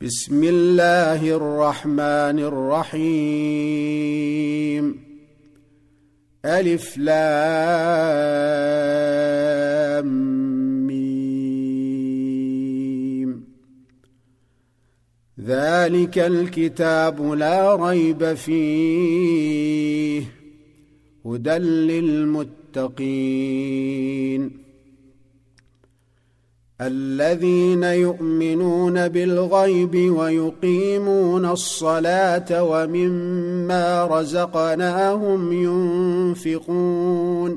بسم الله الرحمن الرحيم ألف لام ميم ذلك الكتاب لا ريب فيه هدى للمتقين الذين يؤمنون بالغيب ويقيمون الصلاة ومما رزقناهم ينفقون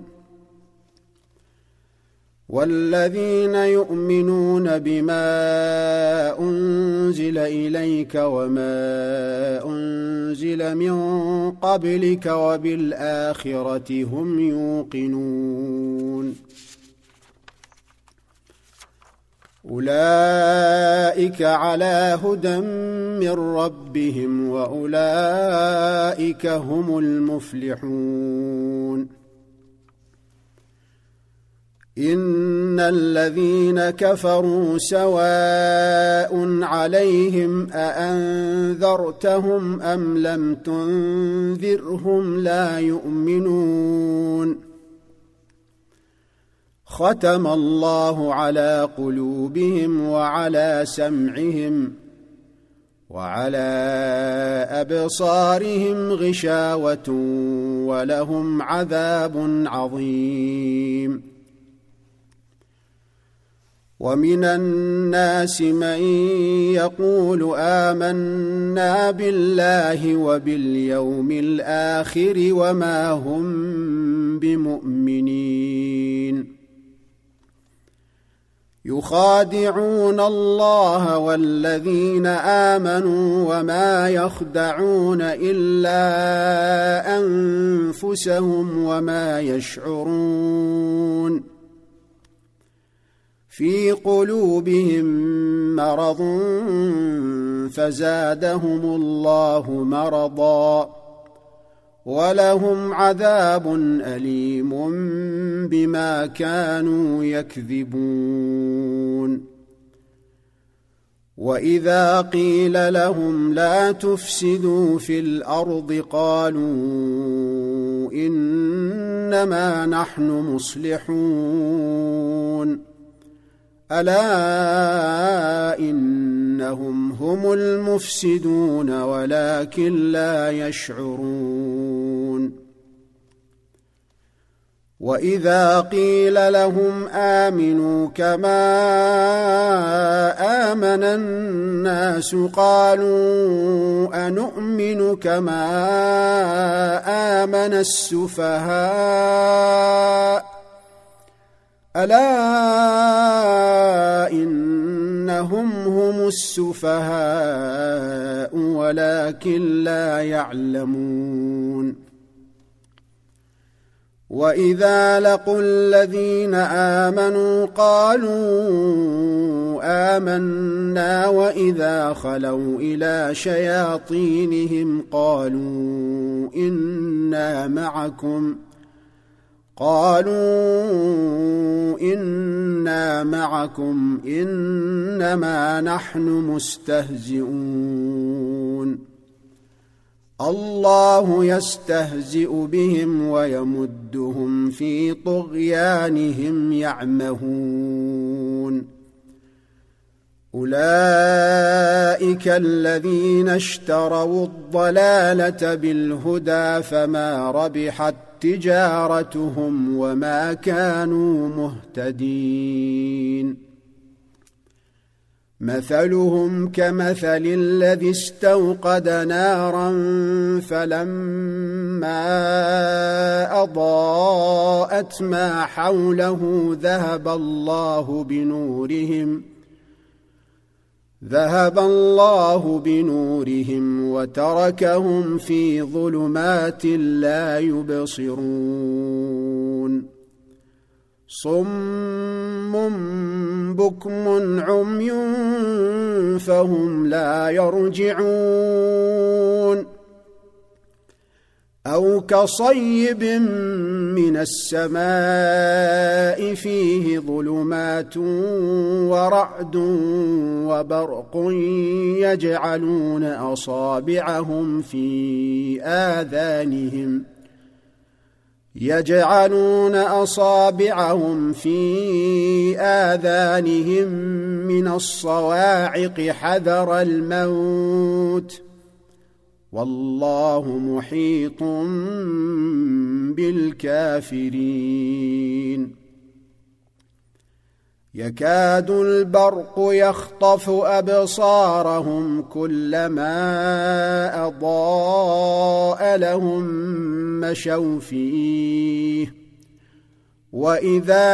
والذين يؤمنون بما أنزل إليك وما أنزل من قبلك وبالآخرة هم يوقنون أولئك على هدى من ربهم وأولئك هم المفلحون إن الذين كفروا سواء عليهم أأنذرتهم أم لم تنذرهم لا يؤمنون ختم الله على قلوبهم وعلى سمعهم وعلى أبصارهم غشاوة ولهم عذاب عظيم ومن الناس من يقول آمنا بالله وباليوم الآخر وما هم بمؤمنين يخادعون الله والذين آمنوا وما يخدعون إلا أنفسهم وما يشعرون في قلوبهم مرض فزادهم الله مرضا ولهم عذاب أليم بما كانوا يكذبون وإذا قيل لهم لا تفسدوا في الأرض قالوا إنما نحن مصلحون ألا إنهم هم المفسدون ولكن لا يشعرون وإذا قيل لهم آمنوا كما آمن الناس قالوا أنؤمن كما آمن السفهاء ألا إنهم هم السفهاء ولكن لا يعلمون وإذا لقوا الذين آمنوا قالوا آمنا وإذا خلوا إلى شياطينهم قالوا إنا معكم إنما نحن مستهزئون الله يستهزئ بهم ويمدهم في طغيانهم يعمهون أولئك الذين اشتروا الضلالة بالهدى فما ربحت تجارتهم وما كانوا مهتدين مثلهم كمثل الذي استوقد نارا فلما أضاءت ما حوله ذهب الله بنورهم وتركهم في ظلمات لا يبصرون صم بكم عمي فهم لا يرجعون أو كصيب من السماء فيه ظلمات ورعد وبرق يجعلون أصابعهم في آذانهم من الصواعق حذر الموت والله محيط بالكافرين يكاد البرق يخطف أبصارهم كلما أضاء لهم مشوا فيه وإذا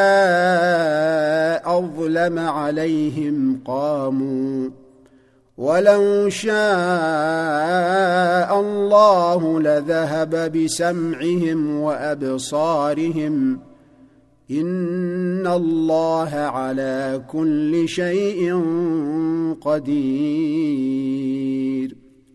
أظلم عليهم قاموا ولو شاء الله لذهب بسمعهم وأبصارهم إن الله على كل شيء قدير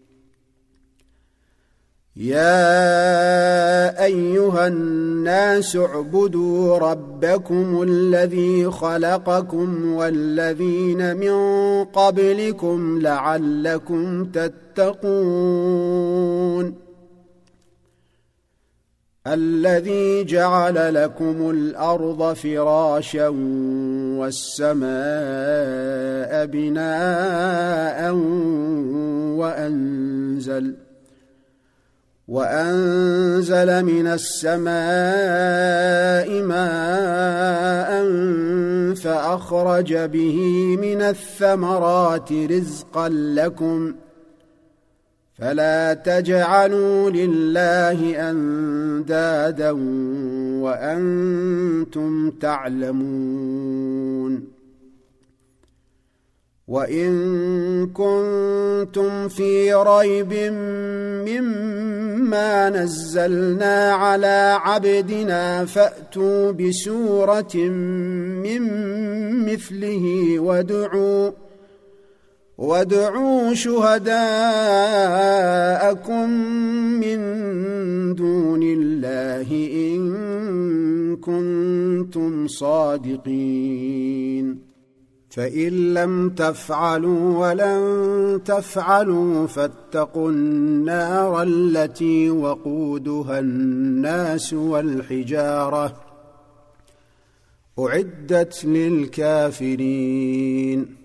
يا أيها الناس اعبدوا ربكم الذي خلقكم والذين من قبلكم لعلكم تتقون الذي جعل لكم الأرض فراشا والسماء بناء وأنزل من السماء ماء فأخرج به من الثمرات رزقا لكم فلا تجعلوا لله أندادا وأنتم تعلمون وإن كنتم في ريب مما نزلنا على عبدنا فأتوا بسورة من مثله وادعوا شهداءكم من دون الله إن كنتم صادقين فإن لم تفعلوا ولن تفعلوا فاتقوا النار التي وقودها الناس والحجارة أعدت للكافرين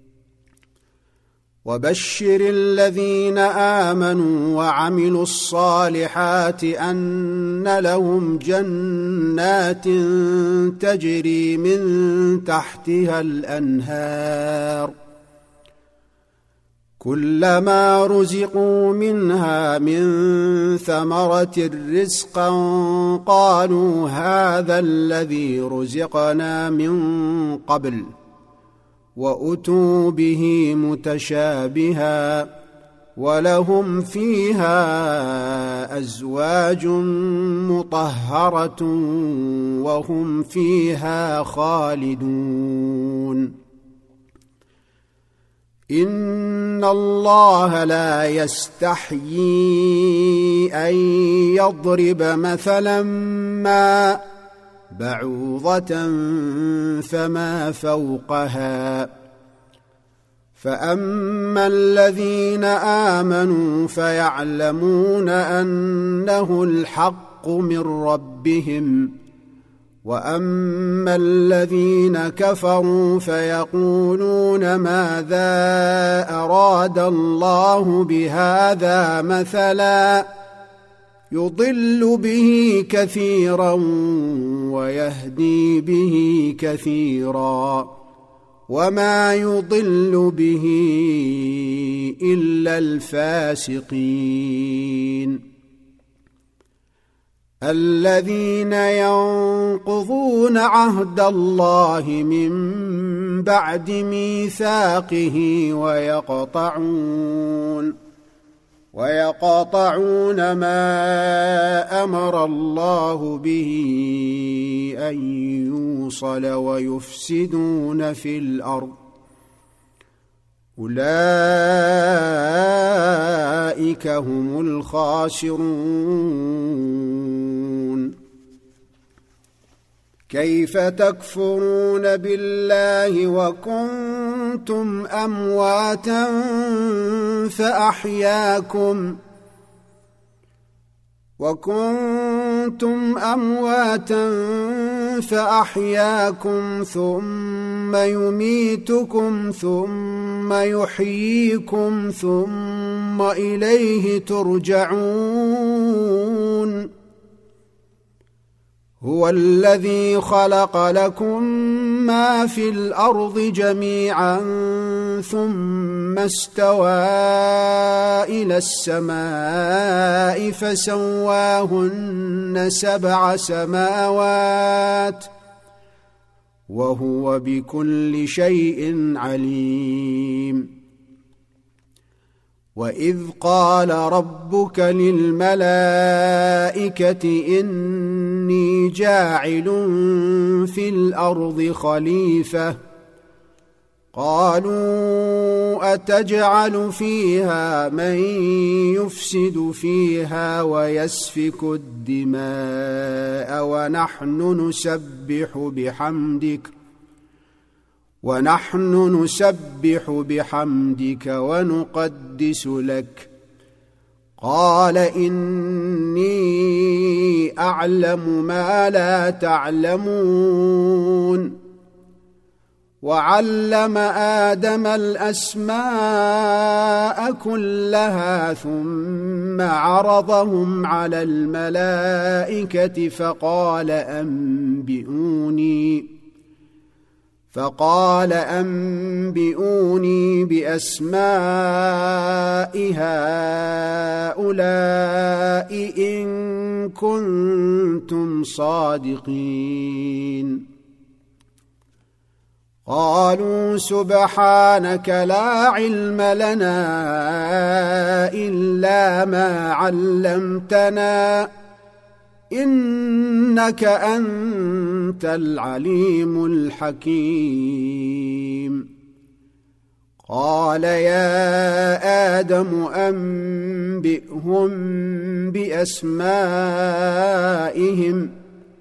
وبشر الذين آمنوا وعملوا الصالحات أن لهم جنات تجري من تحتها الأنهار كلما رزقوا منها من ثمرة رزقا قالوا هذا الذي رزقنا من قبل وأتوا به متشابها ولهم فيها أزواج مطهرة وهم فيها خالدون إن الله لا يستحيي أن يضرب مثلا ما بعوضة فما فوقها فأما الذين آمنوا فيعلمون أنه الحق من ربهم وأما الذين كفروا فيقولون ماذا أراد الله بهذا مثلا يضل به كثيرا ويهدي به كثيرا وما يضل به إلا الفاسقين الذين ينقضون عهد الله من بعد ميثاقه ويقطعون ما أمر الله به أن يوصل ويفسدون في الأرض أولئك هم الخاسرون كيف تكفرون بالله وكنتم أمواتا فأحياكم ثم يميتكم ثم يحييكم ثم إليه ترجعون هو الذي خلق لكم ما في الأرض جميعا ثم استوى إلى السماء فسواهن 7 سماوات وهو بكل شيء عليم وإذ قال ربك للملائكة إني جاعل في الأرض خليفة قالوا أتجعل فيها من يفسد فيها ويسفك الدماء ونحن نسبح بحمدك ونقدس لك قال إني أعلم ما لا تعلمون وعلم آدم الأسماء كلها ثم عرضهم على الملائكة فقال أنبئوني بأسماء هؤلاء إن كنتم صادقين قالوا سبحانك لا علم لنا إلا ما علمتنا إنك أنت العليم الحكيم قال يا آدم أنبئهم بأسمائهم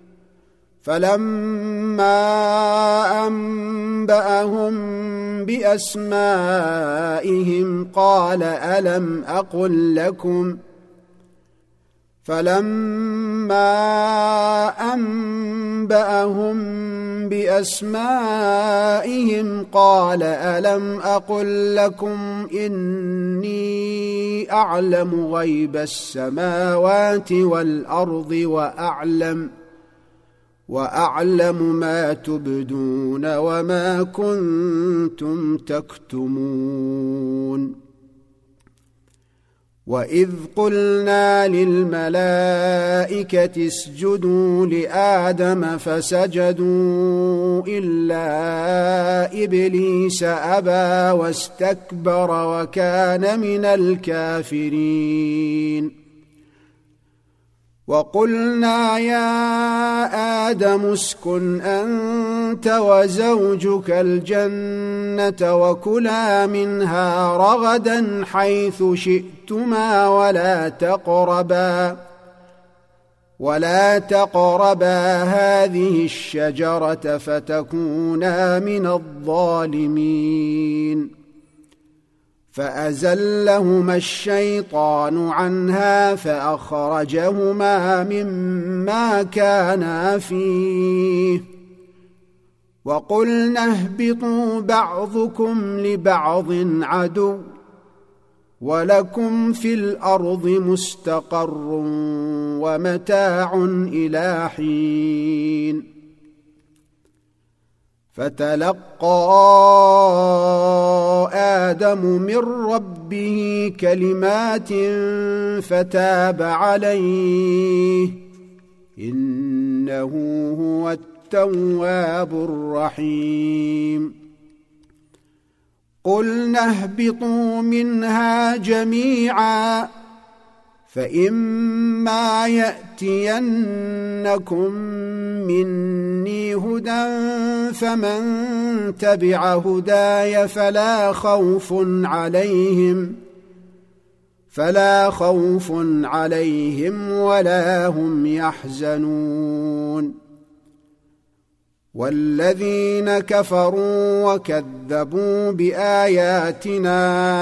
فلما أنبأهم بأسمائهم قال ألم أقل لكم إني أعلم غيب السماوات والأرض وأعلم ما تبدون وما كنتم تكتمون وإذ قلنا للملائكة اسجدوا لآدم فسجدوا إلا إبليس أبى واستكبر وكان من الكافرين وقلنا يا آدم اسكن أنت وزوجك الجنة وكلا منها رغدا حيث شئتما ولا تقربا هذه الشجرة فتكونا من الظالمين فأزلهما الشيطان عنها فأخرجهما مما كانا فيه وقلنا اهبطوا بعضكم لبعض عدو ولكم في الأرض مستقر ومتاع إلى حين فتلقى آدم من ربه كلمات فتاب عليه إنه هو التواب الرحيم قلنا اهبطوا منها جميعا فإما يأتينكم مني هدى فمن تبع هداي فلا خوف عليهم ولا هم يحزنون والذين كفروا وكذبوا بآياتنا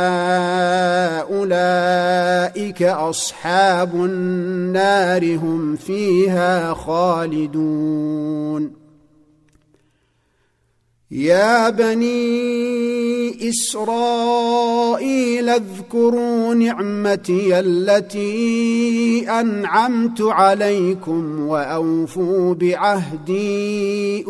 أولئك أصحاب النار هم فيها خالدون. يا بني إسرائيل اذكروا نعمتي التي أنعمت عليكم وأوفوا بعهدي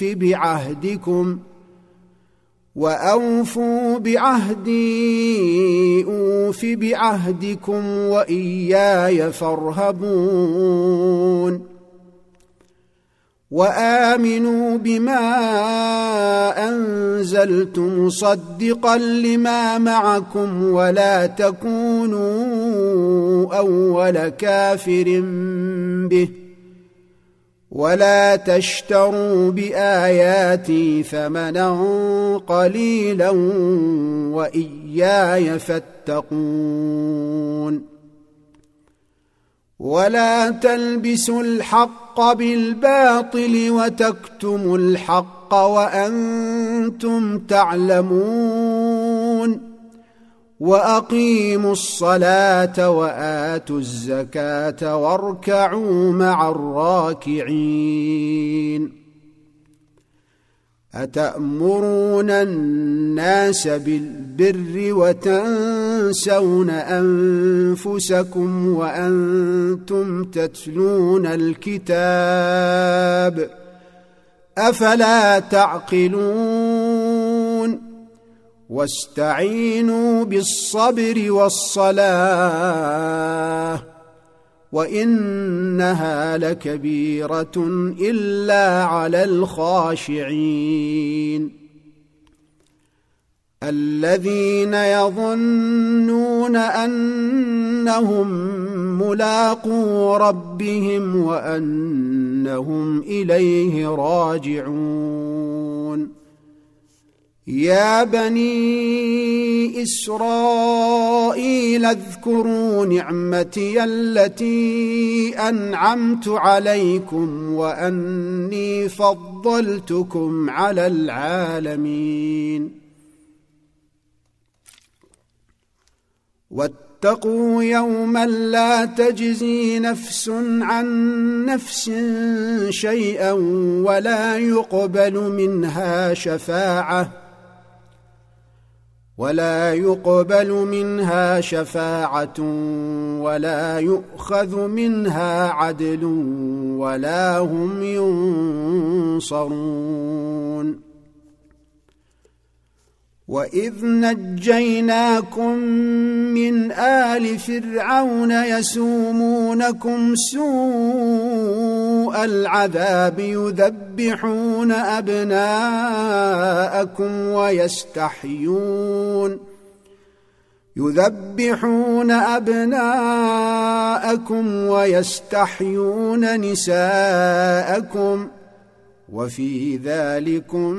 أوف بعهدكم وإياي فارهبون. وآمنوا بما أنزلت مصدقا لما معكم ولا تكونوا أول كافر به ولا تشتروا بآياتي ثمنا قليلا وإياي فاتقون. ولا تلبسوا الحق بالباطل وتكتموا الحق وأنتم تعلمون. وأقيموا الصلاة وآتوا الزكاة واركعوا مع الراكعين. أتأمرون الناس بالبر وتنسون أنفسكم وأنتم تتلون الكتاب أفلا تعقلون. واستعينوا بالصبر والصلاة وإنها لكبيرة إلا على الخاشعين. الذين يظنون أنهم ملاقو ربهم وأنهم إليه راجعون. يا بني إسرائيل اذكروا نعمتي التي أنعمت عليكم وأني فضلتكم على العالمين. واتقوا يوما لا تجزي نفس عن نفس شيئا ولا يقبل منها شفاعة ولا يؤخذ منها عدل ولا هم ينصرون. وإذ نجيناكم من آل فرعون يسومونكم سوء العذاب يذبحون أبناءكم ويستحيون نساءكم وفي ذلكم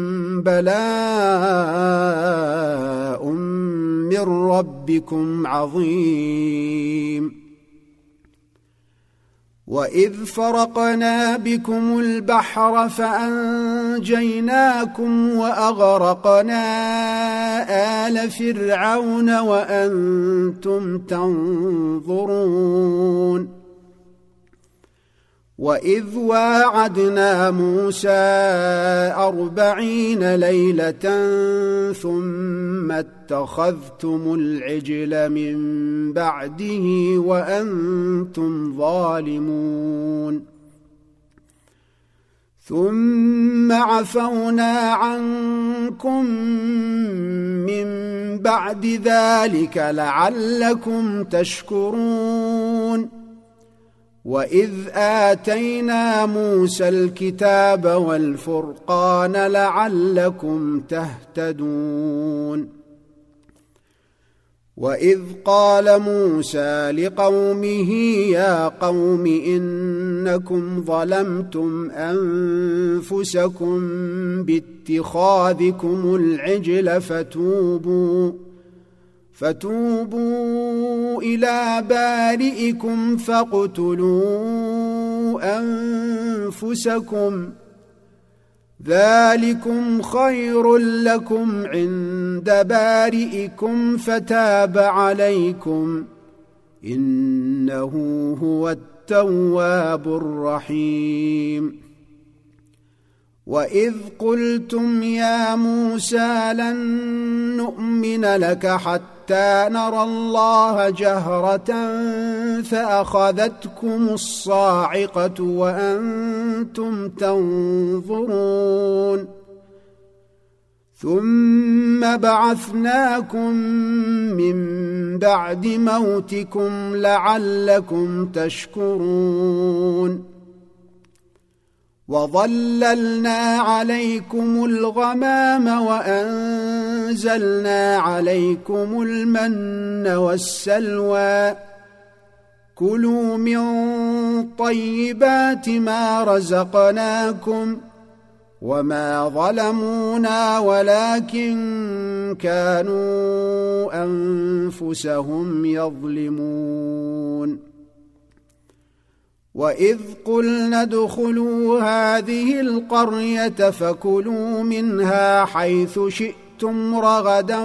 بلاء من ربكم عظيم. وإذ فرقنا بكم البحر فأنجيناكم وأغرقنا آل فرعون وأنتم تنظرون. وإذ واعدنا موسى 40 ليلة ثم اتخذتم العجل من بعده وأنتم ظالمون. ثم عفونا عنكم من بعد ذلك لعلكم تشكرون. وإذ آتينا موسى الكتاب والفرقان لعلكم تهتدون. وإذ قال موسى لقومه يا قوم إنكم ظلمتم أنفسكم باتخاذكم العجل فتوبوا إلى بارئكم فاقتلوا أنفسكم ذلكم خير لكم عند بارئكم فتاب عليكم إنه هو التواب الرحيم. وإذ قلتم يا موسى لن نؤمن لك حتى نرى الله جهرة فأخذتكم الصاعقة وأنتم تنظرون ثم بعثناكم من بعد موتكم لعلكم تشكرون وظللنا عليكم الغمام وأنزلنا عليكم المن والسلوى كلوا من طيبات ما رزقناكم وما ظلمونا ولكن كانوا أنفسهم يظلمون. وإذ قلنا ادخلوا هذه القرية فكلوا منها حيث شئتم رغدا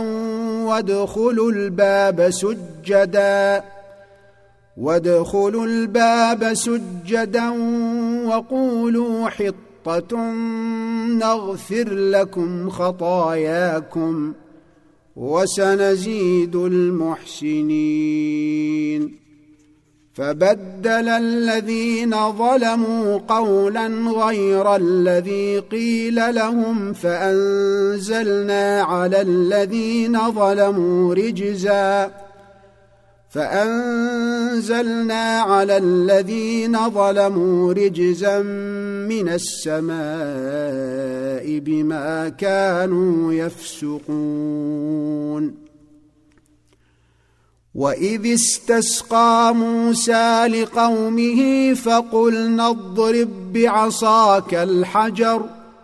وادخلوا الباب سجدا وقولوا حطة نغفر لكم خطاياكم وسنزيد المحسنين. فبدل الذين ظلموا قولا غير الذي قيل لهم فأنزلنا على الذين ظلموا رجزا من السماء بما كانوا يفسقون. وإذ استسقى موسى لقومه فقلنا اضرب بعصاك الحجر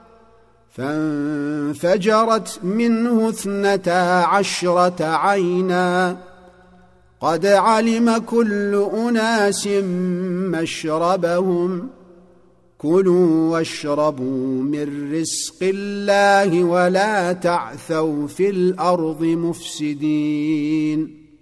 فانفجرت منه 12 عينا قد علم كل أناس مشربهم كلوا واشربوا من رزق الله ولا تعثوا في الأرض مفسدين.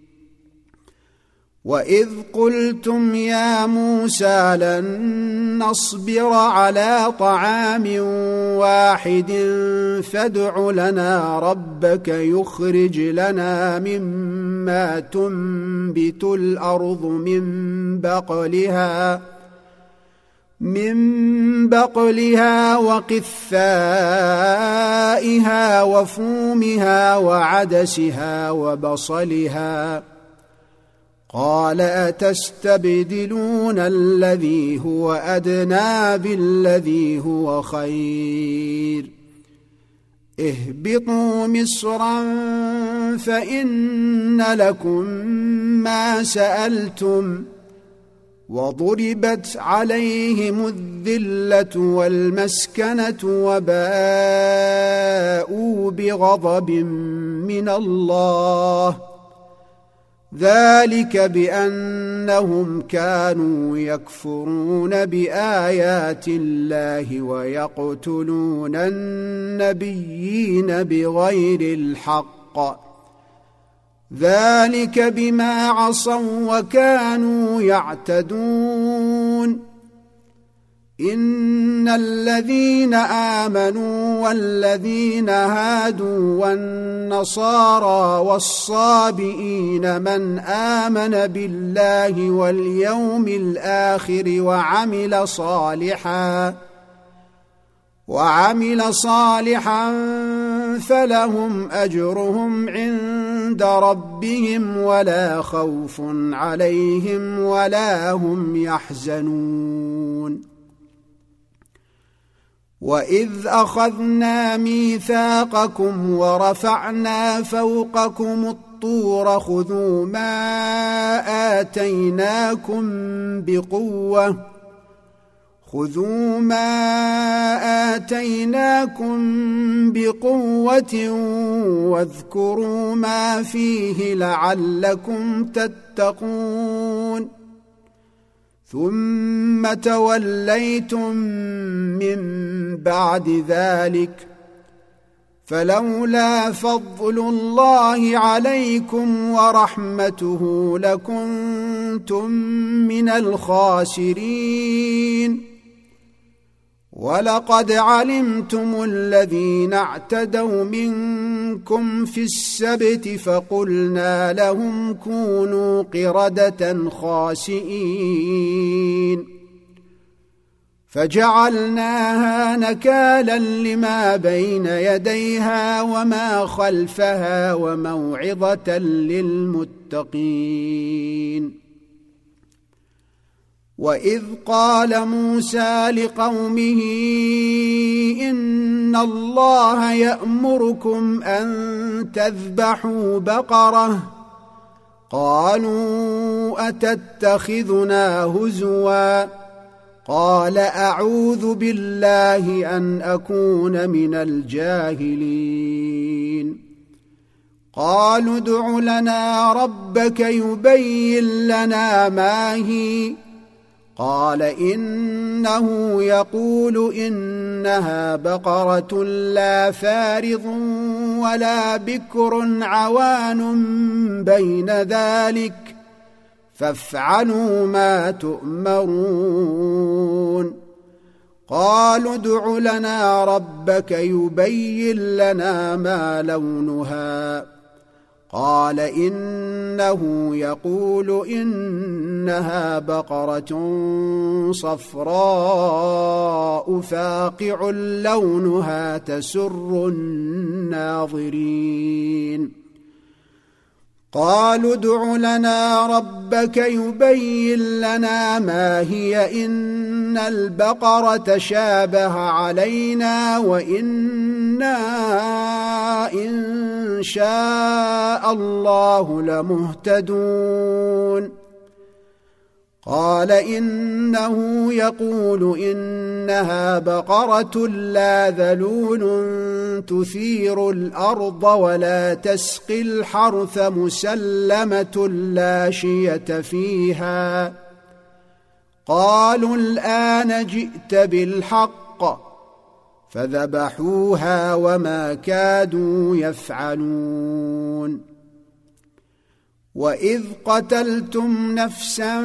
وإذ قلتم يا موسى لن نصبر على طعام واحد فادع لنا ربك يخرج لنا مما تنبت الأرض من بقلها وقثائها وفومها وعدسها وبصلها قال أتستبدلون الذي هو أدنى بالذي هو خير اهبطوا مصرا فإن لكم ما سألتم وضربت عليهم الذلة والمسكنة وباءوا بغضب من الله ذلك بأنهم كانوا يكفرون بآيات الله ويقتلون النبيين بغير الحق ذلك بما عصوا وكانوا يعتدون. إن الذين آمنوا والذين هادوا والنصارى والصابئين من آمن بالله واليوم الآخر وعمل صالحا فلهم أجرهم عند ربهم ولا خوف عليهم ولا هم يحزنون. وإذ أخذنا ميثاقكم ورفعنا فوقكم الطور خذوا ما آتيناكم بقوة واذكروا ما فيه لعلكم تتقون. ثم توليتم من بعد ذلك فلولا فضل الله عليكم ورحمته لكنتم من الخاسرين. ولقد علمتم الذين اعتدوا منكم في السبت فقلنا لهم كونوا قردة خاسئين فجعلناها نكالا لما بين يديها وما خلفها وموعظة للمتقين. وإذ قال موسى لقومه إن الله يأمركم أن تذبحوا بقرة قالوا أتتخذنا هزوا قال أعوذ بالله أن أكون من الجاهلين. قالوا ادع لنا ربك يبين لنا ما هي قال إنه يقول إنها بقرة لا فارض ولا بكر عوان بين ذلك فافعلوا ما تؤمرون. قالوا ادع لنا ربك يبين لنا ما لونها قال إنه يقول إنها بقرة صفراء فاقع لونها تسر الناظرين. قالوا ادع لنا ربك يبين لنا ما هي إن البقرة شابه علينا وإنا إن شاء الله لمهتدون. قال إنه يقول إنها بقرة لا ذلول تثير الأرض ولا تسقي الحرث مسلمة لا شية فيها. قالوا الآن جئت بالحق فذبحوها وما كادوا يفعلون. وإذ قتلتم نفسا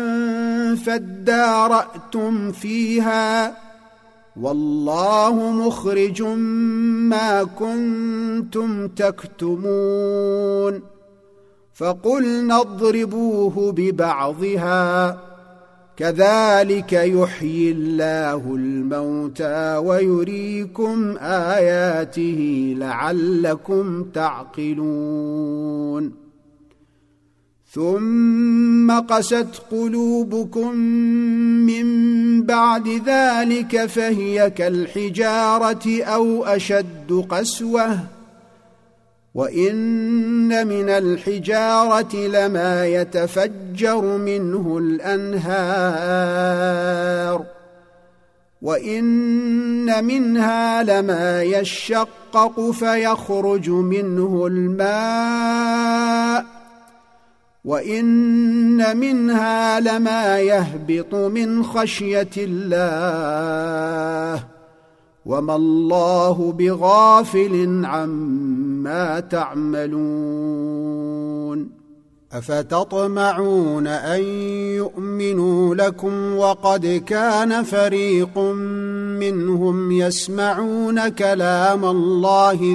فادارأتم فيها والله مخرج ما كنتم تكتمون. فقلنا اضربوه ببعضها كذلك يحيي الله الموتى ويريكم آياته لعلكم تعقلون. ثم قست قلوبكم من بعد ذلك فهي كالحجارة أو أشد قسوة وإن من الحجارة لما يتفجر منه الأنهار وإن منها لما يشقق فيخرج منه الماء وإن منها لما يهبط من خشية الله وما الله بغافل عما تعملون. أفتطمعون أن يؤمنوا لكم وقد كان فريق منهم يسمعون كلام الله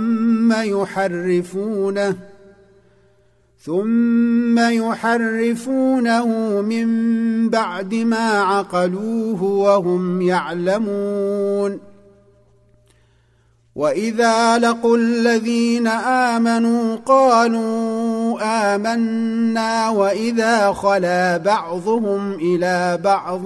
ثم يحرفونه من بعد ما عقلوه وهم يعلمون. وإذا لقوا الذين آمنوا قالوا آمنا وإذا خلا بعضهم إلى بعض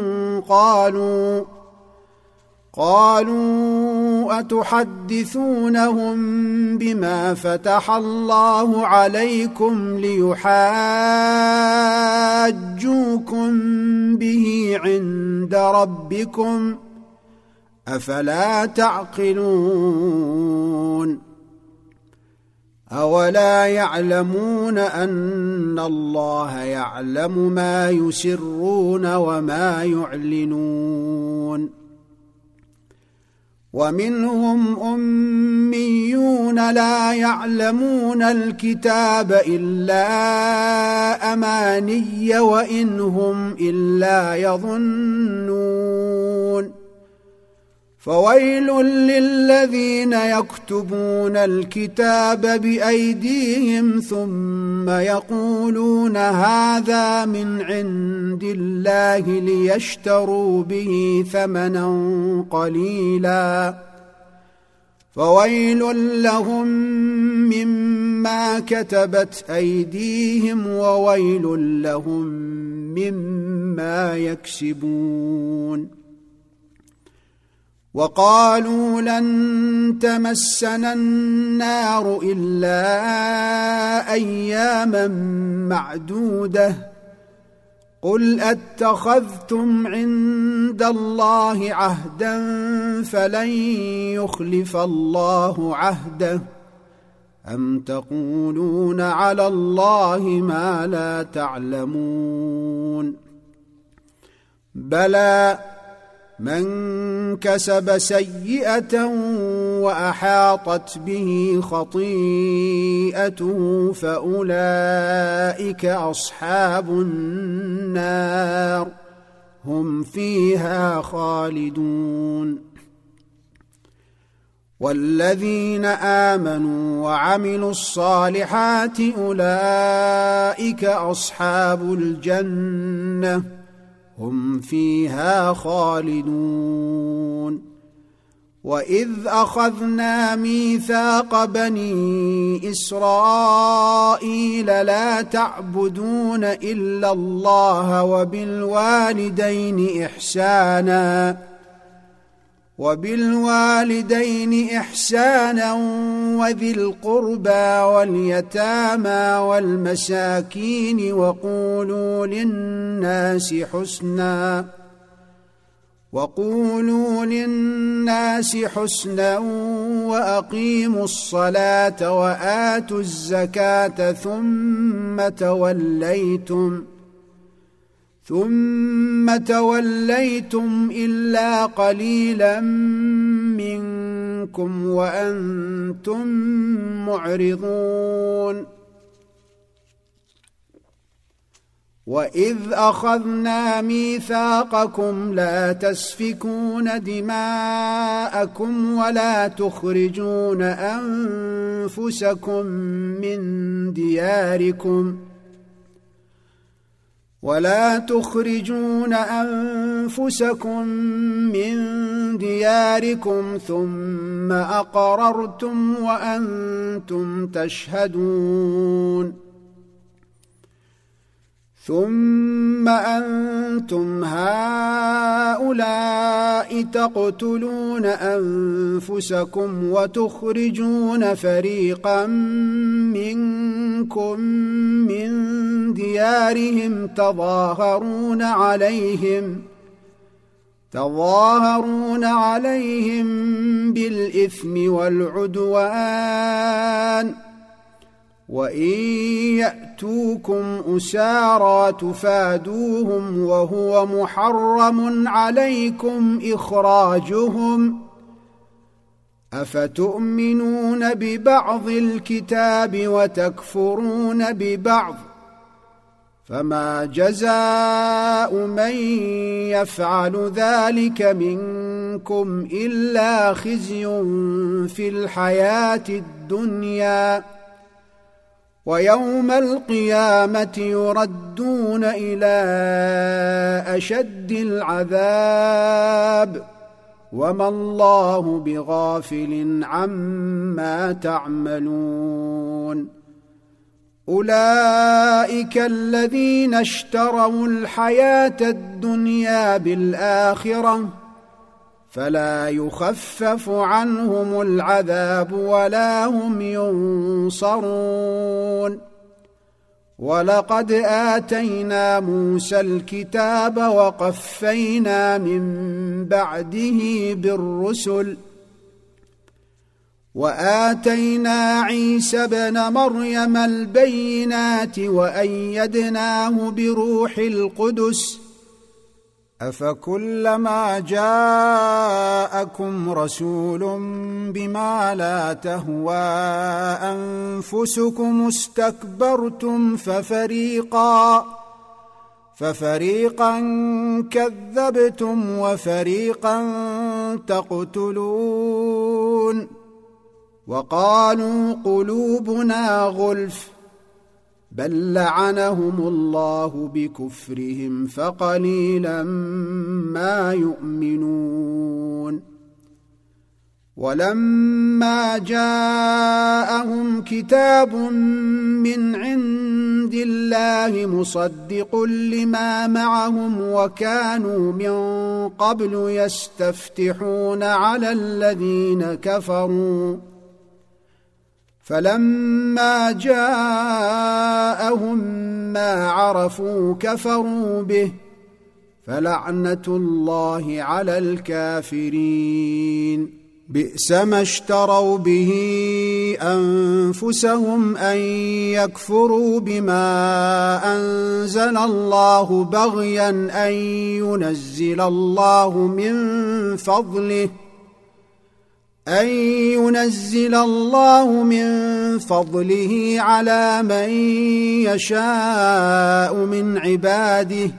قالوا أتحدثونهم بما فتح الله عليكم ليحاجوكم به عند ربكم أفلا تعقلون. أولا يعلمون أن الله يعلم ما يسرون وما يعلنون ومنهم أميون لا يعلمون الكتاب إلا أماني وإن هم إلا يظنون فويل للذين يكتبون الكتاب بأيديهم ثم يقولون هذا من عند الله ليشتروا به ثمنا قليلا فويل لهم مما كتبت أيديهم وويل لهم مما يكسبون وقالوا لن تمسنا النار إلا أياما معدودة قل أتخذتم عند الله عهدا فلن يخلف الله عهده أم تقولون على الله ما لا تعلمون بلى من كسب سيئة وأحاطت به خطيئته فأولئك أصحاب النار هم فيها خالدون والذين آمنوا وعملوا الصالحات أولئك أصحاب الجنة هم فيها خالدون وإذ أخذنا ميثاق بني إسرائيل لا تعبدون إلا الله وبالوالدين إحسانا وذي القربى واليتامى والمساكين وقولوا للناس حسنا وأقيموا الصلاة وآتوا الزكاة ثم توليتم إلا قليلا منكم وأنتم معرضون وإذ أخذنا ميثاقكم لا تسفكون دماءكم ولا تخرجون أنفسكم من دياركم ثم أقررتم وأنتم تشهدون ثم أنتم هؤلاء تقتلون أنفسكم وتخرجون فريقا منكم من ديارهم تظاهرون عليهم بالإثم والعدوان وإن يأتوكم أسارى تفادوهم وهو محرم عليكم إخراجهم أفتؤمنون ببعض الكتاب وتكفرون ببعض فما جزاء من يفعل ذلك منكم إلا خزي في الحياة الدنيا ويوم القيامة يردون إلى أشد العذاب وما الله بغافل عما تعملون أولئك الذين اشتروا الحياة الدنيا بالآخرة فلا يخفف عنهم العذاب ولا هم ينصرون ولقد آتينا موسى الكتاب وقفينا من بعده بالرسل وآتينا عيسى ابن مريم البينات وأيدناه بروح القدس أفكلما جاءكم رسول بما لا تهوى أنفسكم استكبرتم ففريقا كذبتم وفريقا تقتلون وقالوا قلوبنا غلف بل لعنهم الله بكفرهم فقليلا ما يؤمنون ولما جاءهم كتاب من عند الله مصدق لما معهم وكانوا من قبل يستفتحون على الذين كفروا فلما جاءهم ما عرفوا كفروا به فلعنة الله على الكافرين بئس ما اشتروا به أنفسهم أن يكفروا بما أنزل الله بغيا أن ينزل الله من فضله على من يشاء من عباده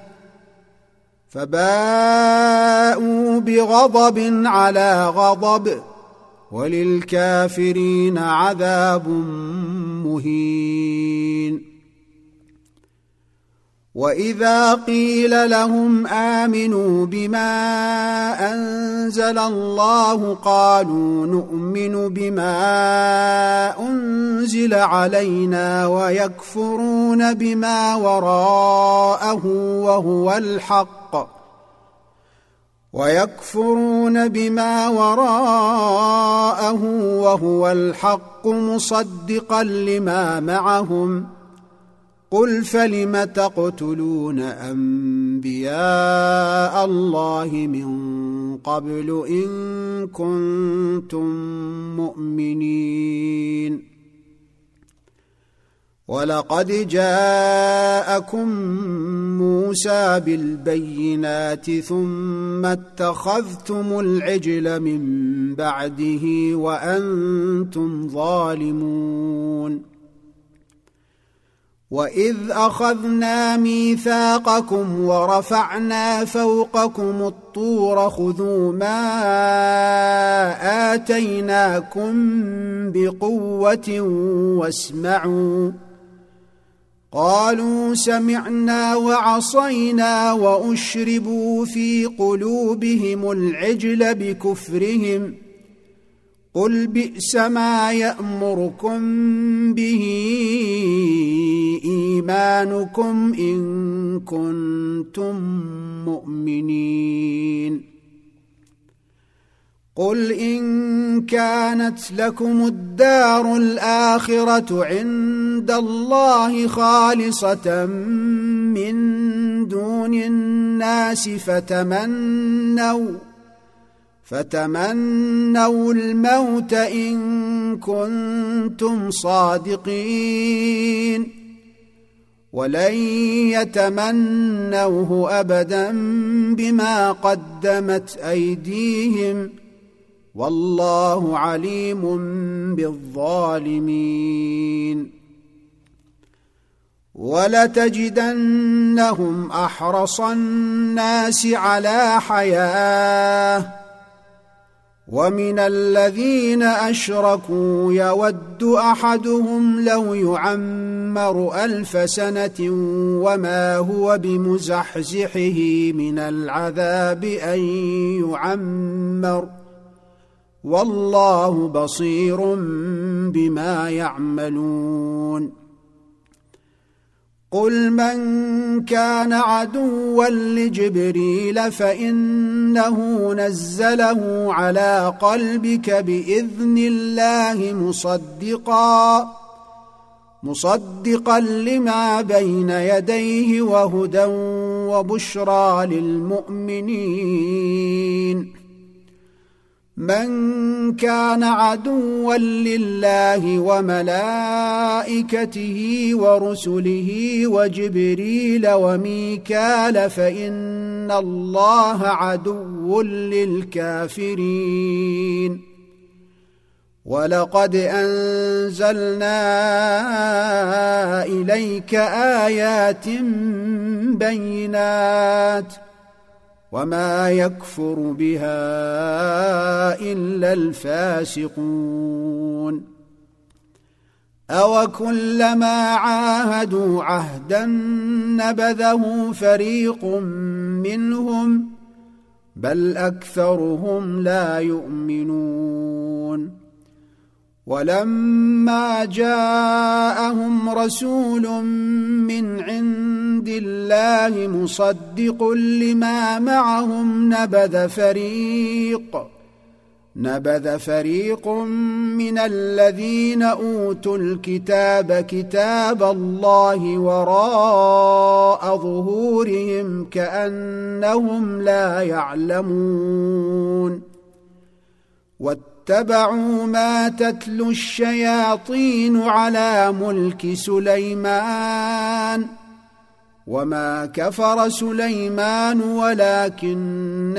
فباءوا بغضب على غضب وللكافرين عذاب مهين وإذا قيل لهم آمنوا بما أنزل الله قالوا نؤمن بما أنزل علينا ويكفرون بما وراءه وهو الحق مصدقا لما معهم قل فلم تقتلون أنبياء الله من قبل إن كنتم مؤمنين ولقد جاءكم موسى بالبينات ثم اتخذتم العجل من بعده وأنتم ظالمون وإذ أخذنا ميثاقكم ورفعنا فوقكم الطور خذوا ما آتيناكم بقوة واسمعوا قالوا سمعنا وعصينا وأشربوا في قلوبهم العجل بكفرهم قل بئس ما يأمركم به إيمانكم إن كنتم مؤمنين قل إن كانت لكم الدار الآخرة عند الله خالصة من دون الناس فتمنوا الموت إن كنتم صادقين ولن يتمنوه أبدا بما قدمت أيديهم والله عليم بالظالمين ولتجدنهم أحرص الناس على حياة ومن الذين أشركوا يود أحدهم لو يعمر 1000 سنة وما هو بمزحزحه من العذاب أن يعمر والله بصير بما يعملون قل من كان عدوا لجبريل فإنه نزله على قلبك بإذن الله مصدقا لما بين يديه وهدى وبشرى للمؤمنين من كان عدوا لله وملائكته ورسله وجبريل وميكال فإن الله عدو للكافرين ولقد أنزلنا إليك آيات بينات وما يكفر بها إلا الفاسقون أوكلما عاهدوا عهدا نبذه فريق منهم بل أكثرهم لا يؤمنون ولما جاءهم رسول من عند الله مصدق لما معهم نبذ فريق من الذين أوتوا الكتاب كتاب الله وراء ظهورهم كأنهم لا يعلمون واتبعوا ما تتلو الشياطين على ملك سليمان وما كفر سليمان ولكن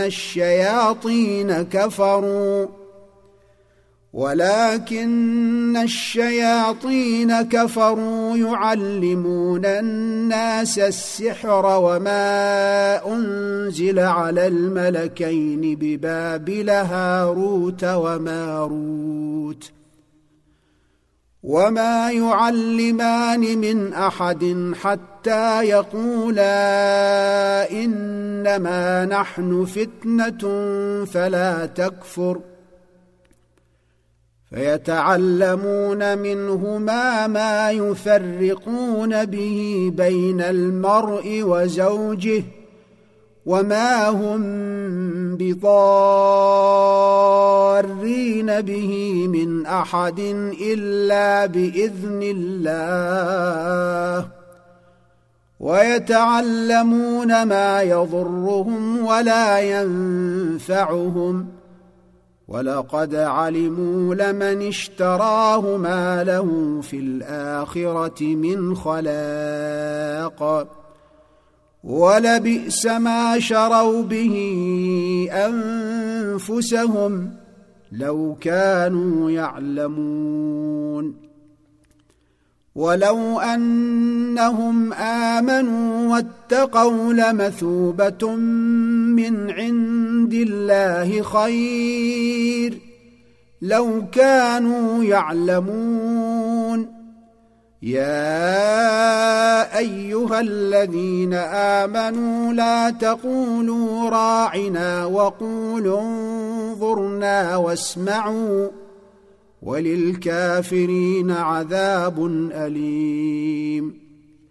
الشياطين كفروا يعلمون الناس السحر وما أنزل على الملكين ببابل هاروت وماروت وما يعلمان من أحد حتى يقولا إنما نحن فتنة فلا تكفر فيتعلمون منهما ما يفرقون به بين المرء وزوجه وما هم بضارين به من أحد إلا بإذن الله ويتعلمون ما يضرهم ولا ينفعهم ولقد علموا لمن اشتراه ما له في الآخرة من خلاق ولبئس ما شروا به أنفسهم لو كانوا يعلمون ولو أنهم آمنوا واتقوا لمثوبة من عند الله خير لو كانوا يعلمون يا أيها الذين آمنوا لا تقولوا راعنا وقولوا انظرنا واسمعوا وللكافرين عذاب أليم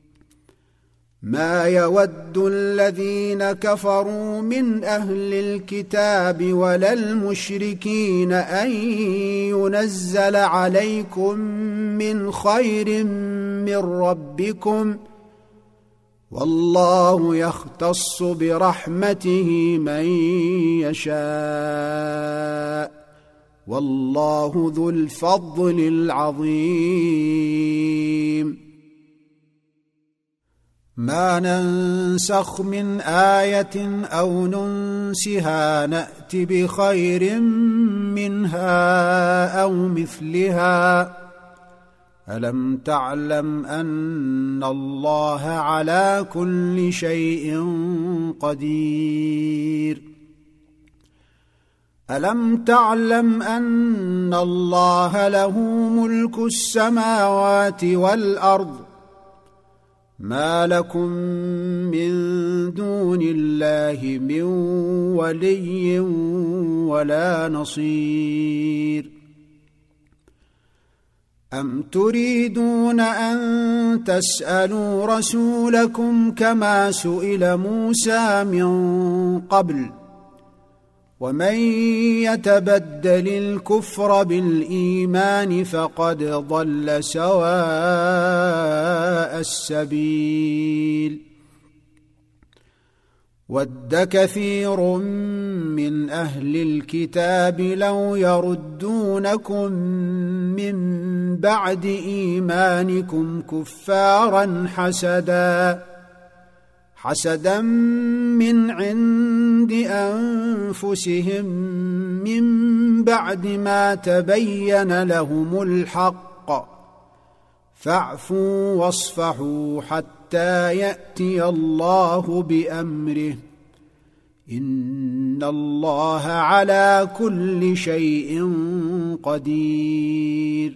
ما يود الذين كفروا من أهل الكتاب ولا المشركين أن ينزل عليكم من خير من ربكم والله يختص برحمته من يشاء والله ذو الفضل العظيم ما ننسخ من آية أو ننسها نأت بخير منها أو مثلها ألم تعلم أن الله على كل شيء قدير ألم تعلم أن الله له ملك السماوات والأرض ما لكم من دون الله من ولي ولا نصير أم تريدون أن تسألوا رسولكم كما سئل موسى من قبل ومن يتبدل الكفر بالإيمان فقد ضل سواء السبيل ود كثير من أهل الكتاب لو يردونكم من بعد إيمانكم كفارا حسدا من عند أنفسهم من بعد ما تبين لهم الحق فاعفوا واصفحوا حتى يأتي الله بأمره إن الله على كل شيء قدير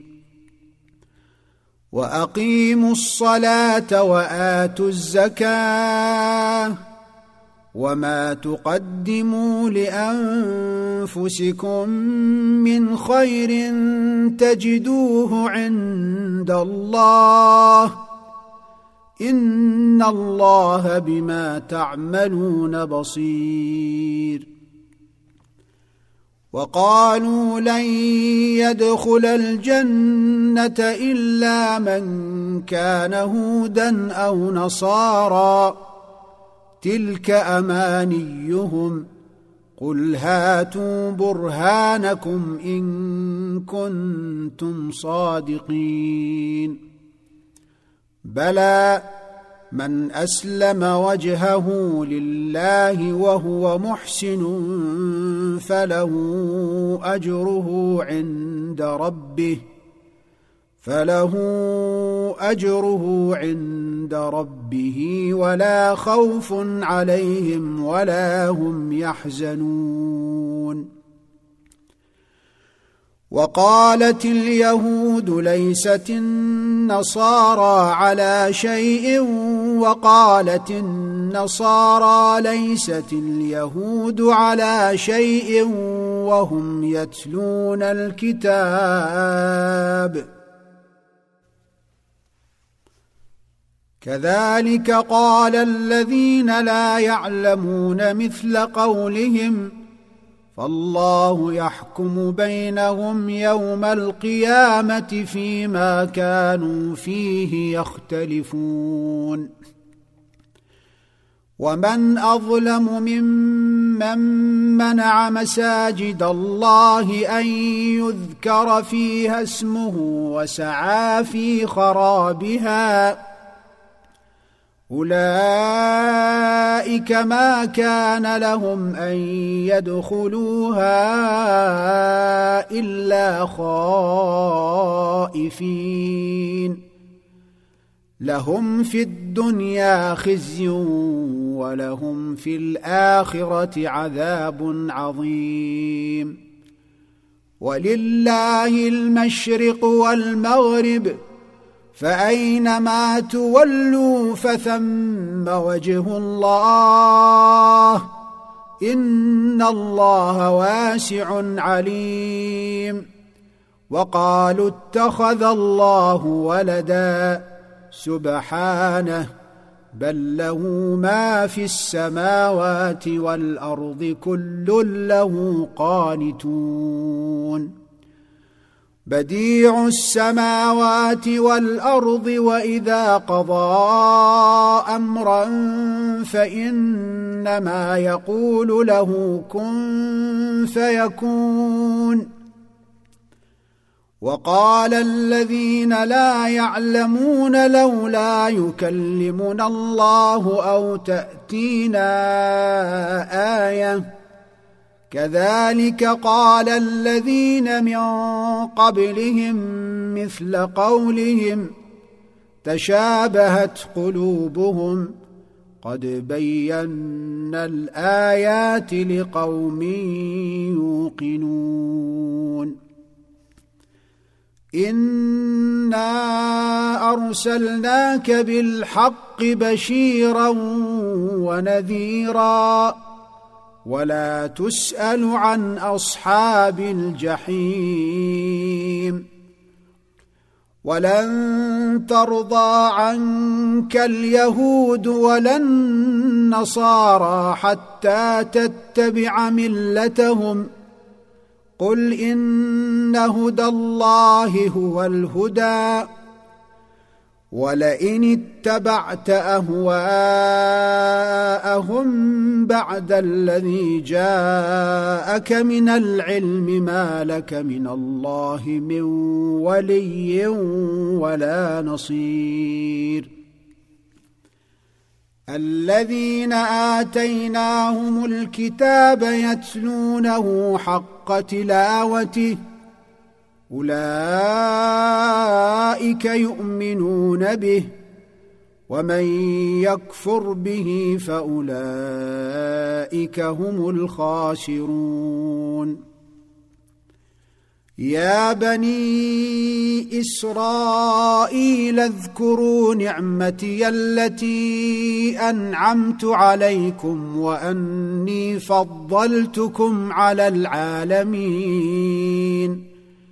وأقيموا الصلاة وآتوا الزكاة وما تقدموا لأنفسكم من خير تجدوه عند الله إن الله بما تعملون بصير وقالوا لن يدخل الجنة إلا من كان هودا أو نصارى تلك أمانيهم قل هاتوا برهانكم إن كنتم صادقين بلى من أسلم وجهه لله وهو محسن فله أجره عند ربه ولا خوف عليهم ولا هم يحزنون وقالت اليهود ليست النصارى على شيء وقالت النصارى ليست اليهود على شيء وهم يتلون الكتاب كذلك قال الذين لا يعلمون مثل قولهم فالله يحكم بينهم يوم القيامة فيما كانوا فيه يختلفون ومن أظلم ممن منع مساجد الله أن يذكر فيها اسمه وسعى في خرابها أولئك ما كان لهم أن يدخلوها إلا خائفين لهم في الدنيا خزي ولهم في الآخرة عذاب عظيم ولله المشرق والمغرب فأينما تولوا فثم وجه الله إن الله واسع عليم وقالوا اتخذ الله ولدا سبحانه بل له ما في السماوات والأرض كل له قانتون بديع السماوات والأرض وإذا قضى أمرا فإنما يقول له كن فيكون وقال الذين لا يعلمون لولا يكلمنا الله أو تأتينا آية كذلك قال الذين من قبلهم مثل قولهم تشابهت قلوبهم قد بينا الآيات لقوم يوقنون إنا أرسلناك بالحق بشيرا ونذيرا ولا تسأل عن أصحاب الجحيم ولن ترضى عنك اليهود ولا النصارى حتى تتبع ملتهم قل إن هدى الله هو الهدى ولئن اتبعت أهواءهم بعد الذي جاءك من العلم ما لك من الله من ولي ولا نصير. الذين آتيناهم الكتاب يتلونه حق تلاوته أولئك يؤمنون به ومن يكفر به فأولئك هم الخاسرون. يا بني إسرائيل اذكروا نعمتي التي أنعمت عليكم وأني فضلتكم على العالمين.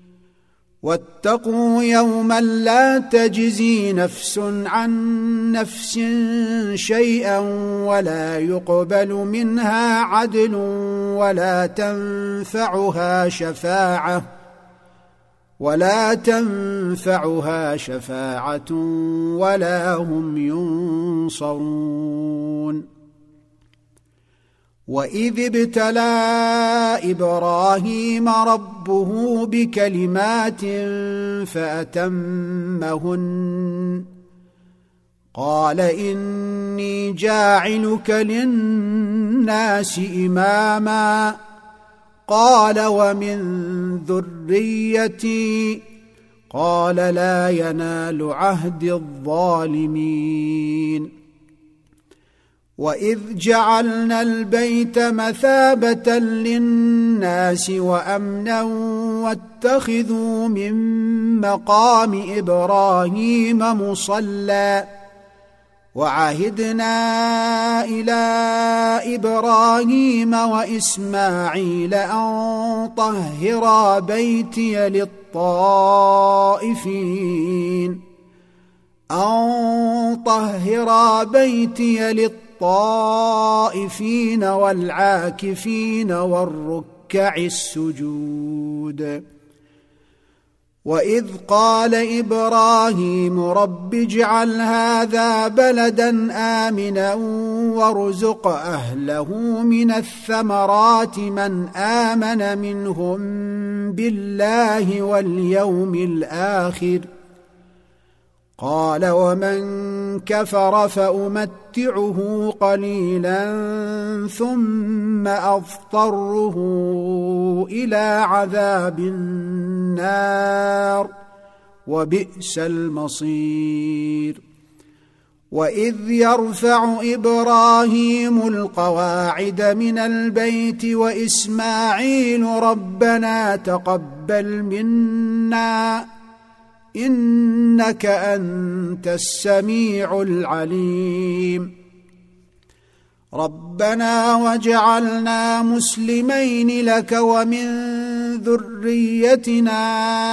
واتقوا يوما لا تجزي نفس عن نفس شيئا ولا يقبل منها عدل ولا تنفعها شفاعة ولا هم ينصرون. وإذ ابتلى إبراهيم ربه بكلمات فأتمهن قال إني جاعلك للناس إماما قال ومن ذريتي قال لا ينال عهد الظالمين. وإذ جعلنا البيت مثابة للناس وأمنا واتخذوا من مقام إبراهيم مصلى وعهدنا إلى إبراهيم وإسماعيل أن طهرا بيتي للطائفين والعاكفين والركع السجود. وإذ قال إبراهيم رب اجعل هذا بلدا آمنا وارزق أهله من الثمرات من آمن منهم بالله واليوم الآخر قال ومن كفر فأمتعه قليلا ثم أضطره إلى عذاب النار وبئس المصير. وإذ يرفع إبراهيم القواعد من البيت وإسماعيل ربنا تقبل منا إنك أنت السميع العليم. ربنا واجعلنا مسلمين لك ومن ذريتنا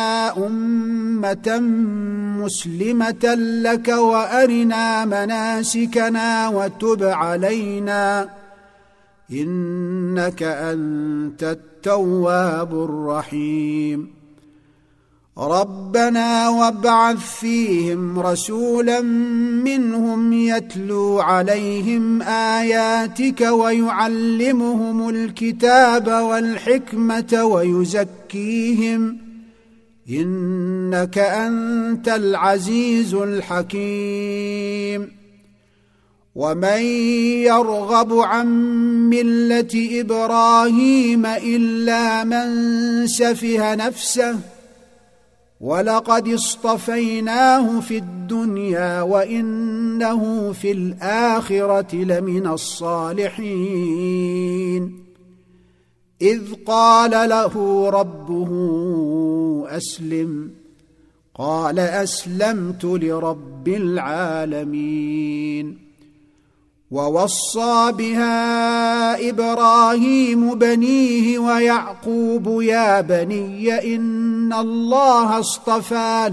أمة مسلمة لك وأرنا مناسكنا وتب علينا إنك أنت التواب الرحيم. ربنا وابعث فيهم رسولا منهم يتلو عليهم آياتك ويعلمهم الكتاب والحكمة ويزكيهم إنك أنت العزيز الحكيم. ومن يرغب عن ملة إبراهيم إلا من سفه نفسه ولقد اصطفيناه في الدنيا وإنه في الآخرة لمن الصالحين. إذ قال له ربه أسلم قال أسلمت لرب العالمين. ووصى بها إبراهيم بنيه ويعقوب يا بني إن الله اصطفى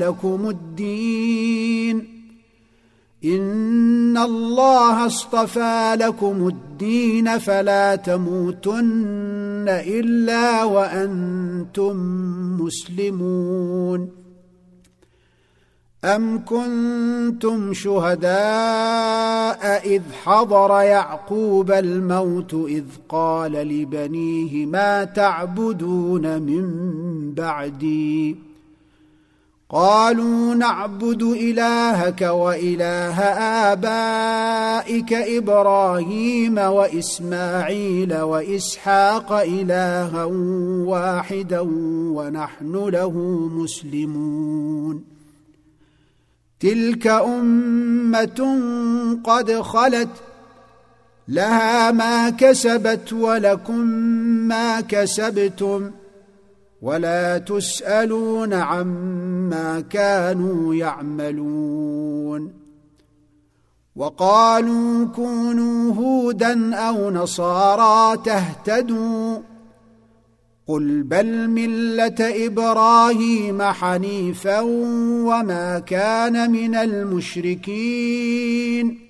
لكم الدين فلا تموتن إلا وأنتم مسلمون. أم كنتم شهداء إذ حضر يعقوب الموت إذ قال لبنيه ما تعبدون من بعدي قالوا نعبد إلهك وإله آبائك إبراهيم وإسماعيل وإسحاق إلها واحدا ونحن له مسلمون تلك أمة قد خلت لها ما كسبت ولكم ما كسبتم ولا تسألون عما كانوا يعملون وقالوا كونوا هودا أو نصارى تهتدوا قل بل ملة إبراهيم حنيفا وما كان من المشركين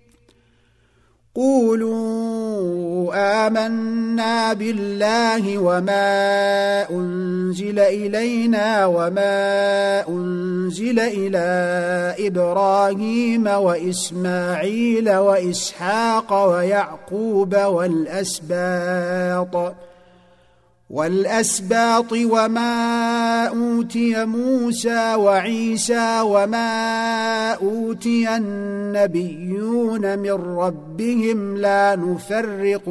قولوا آمنا بالله وما أنزل إلينا وما أنزل إلى إبراهيم وإسماعيل وإسحاق ويعقوب والأسباط وما أوتي موسى وعيسى وما أوتي النبيون من ربهم لا نفرق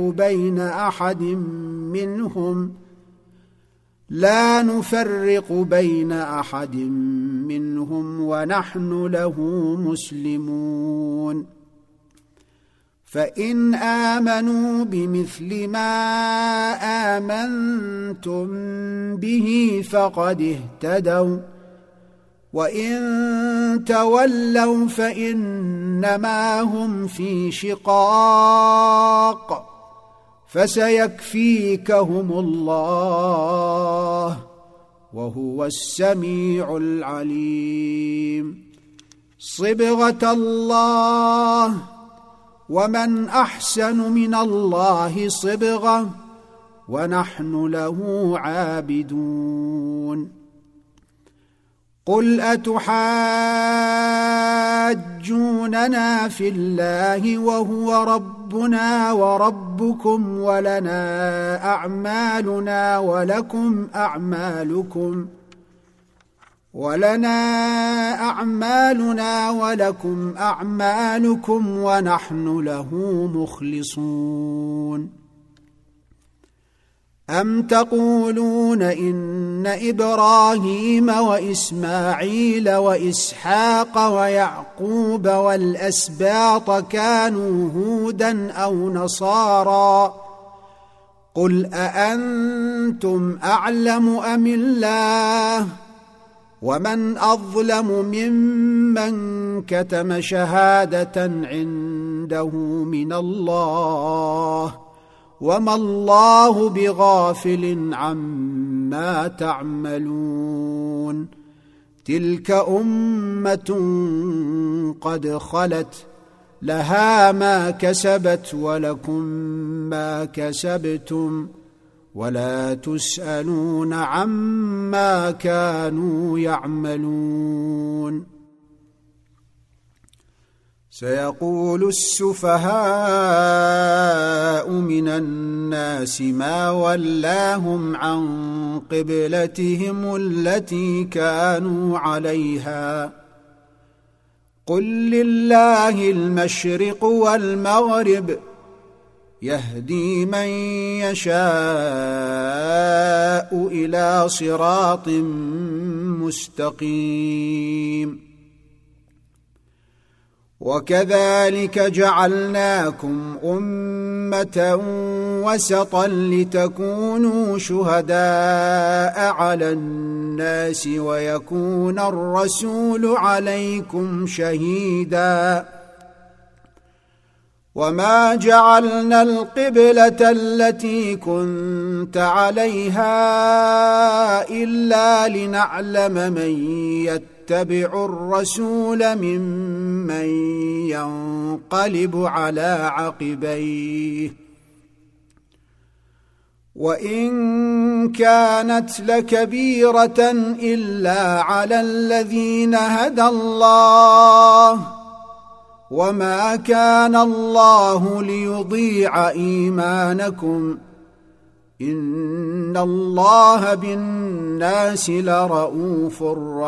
بين أحد منهم ونحن له مسلمون فإن آمنوا بمثل ما آمنتم به فقد اهتدوا وإن تولوا فإنما هم في شقاق فسيكفيكهم الله وهو السميع العليم صبغة الله ومن أحسن من الله صبغة ونحن له عابدون قل أتحاجوننا في الله وهو ربنا وربكم ولنا أعمالنا ولكم أعمالكم ونحن له مخلصون أم تقولون إن إبراهيم وإسماعيل وإسحاق ويعقوب والأسباط كانوا هودا أو نصارى قل أأنتم أعلم أم الله ومن أظلم ممن كتم شهادة عنده من الله وما الله بغافل عما تعملون تلك أمة قد خلت لها ما كسبت ولكم ما كسبتم ولا تسألون عما كانوا يعملون سيقول السفهاء من الناس ما ولاهم عن قبلتهم التي كانوا عليها قل لله المشرق والمغرب يهدي من يشاء إلى صراط مستقيم وكذلك جعلناكم أمة وسطا لتكونوا شهداء على الناس ويكون الرسول عليكم شهيدا وما جعلنا القبلة التي كنت عليها إلا لنعلم من يتبع الرسول ممن ينقلب على عقبيه وإن كانت لكبيرة إلا على الذين هدى الله وما كان الله ليضيع إيمانكم إن الله بالناس لرءوف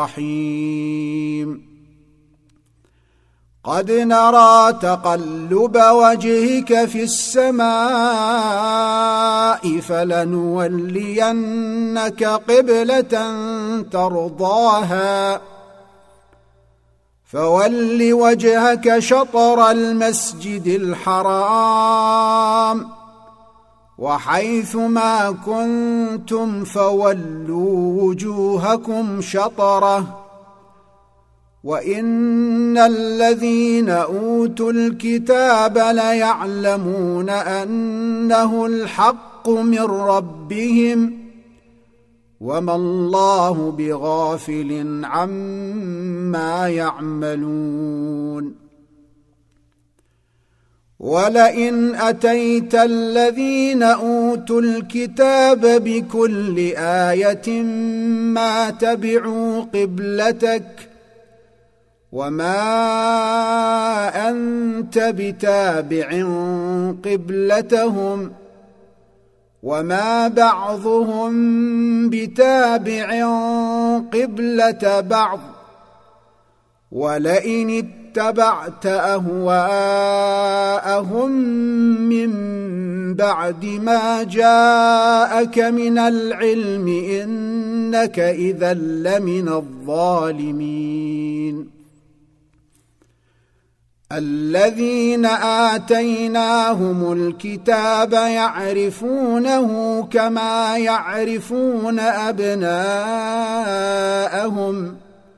رحيم قد نرى تقلب وجهك في السماء فلنولينك قبلة ترضاها فول وجهك شطر المسجد الحرام وحيث ما كنتم فولوا وجوهكم شطره وإن الذين أوتوا الكتاب ليعلمون أنه الحق من ربهم وما الله بغافل عما يعملون ولئن أتيت الذين أوتوا الكتاب بكل آية ما تبعوا قبلتك وما أنت بتابع قبلتهم وما بعضهم بتابع قبلة بعض ولئن اتبعت أهواءهم من بعد ما جاءك من العلم إنك إذا لمن الظالمين الذين آتيناهم الكتاب يعرفونه كما يعرفون أبناءهم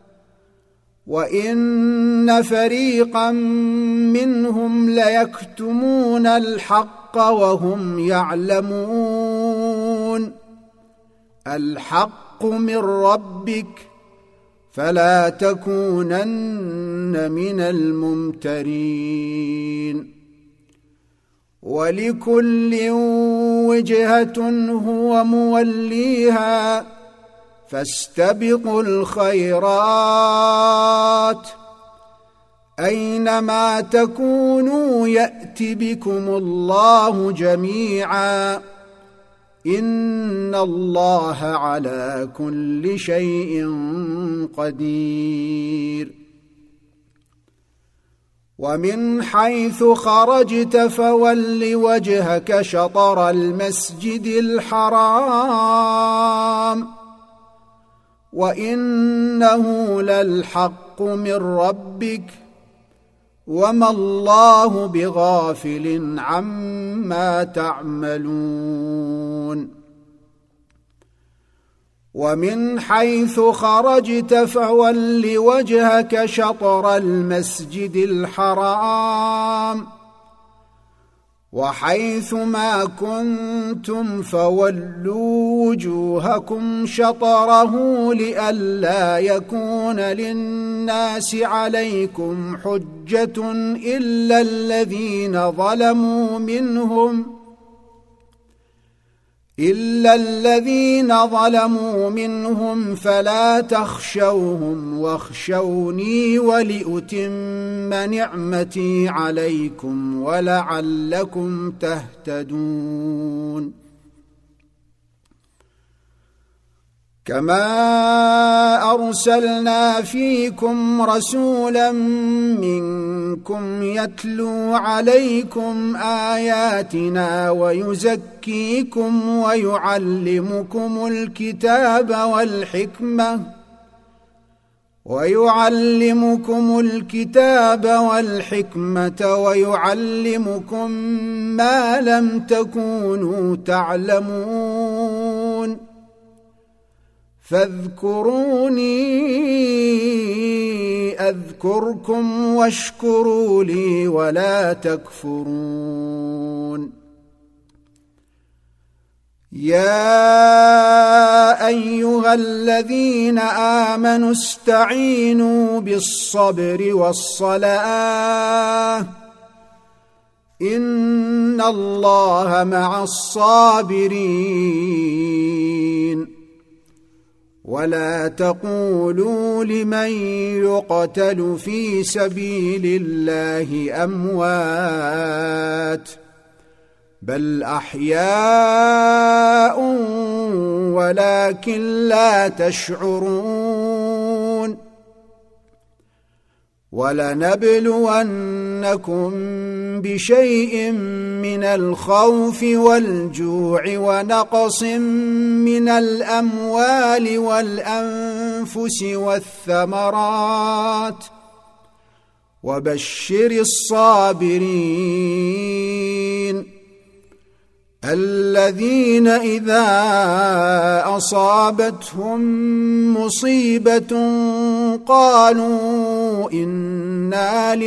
وإن فريقا منهم ليكتمون الحق وهم يعلمون الحق من ربك فلا تكونن من الممترين ولكل وجهة هو موليها فاستبقوا الخيرات أينما تكونوا يأت بكم الله جميعا إن الله على كل شيء قدير ومن حيث خرجت فول وجهك شطر المسجد الحرام وإنه للحق من ربك وما الله بغافل عما تعملون ومن حيث خرجت فول وجهك شطر المسجد الحرام وحيث ما كنتم فولوا وجوهكم شطره لئلا يكون للناس عليكم حجة إلا الذين ظلموا منهم فلا تخشوهم واخشوني ولأتم نعمتي عليكم ولعلكم تهتدون كما أرسلنا فيكم رسولا منكم يتلو عليكم آياتنا ويزكيكم ويعلمكم الكتاب والحكمة ويعلمكم ما لم تكونوا تعلمون فاذكروني أذكركم واشكروا لي ولا تكفرون يا أيها الذين آمنوا استعينوا بالصبر والصلاة إن إن الله مع الصابرين ولا تقولوا لمن يقتل في سبيل الله أموات بل أحياء ولكن لا تشعرون ولنبلونكم بشيء من الخوف والجوع ونقص من الأموال والأنفس والثمرات وبشر الصابرين الذين إذا أصابتهم مصيبة قالوا إنا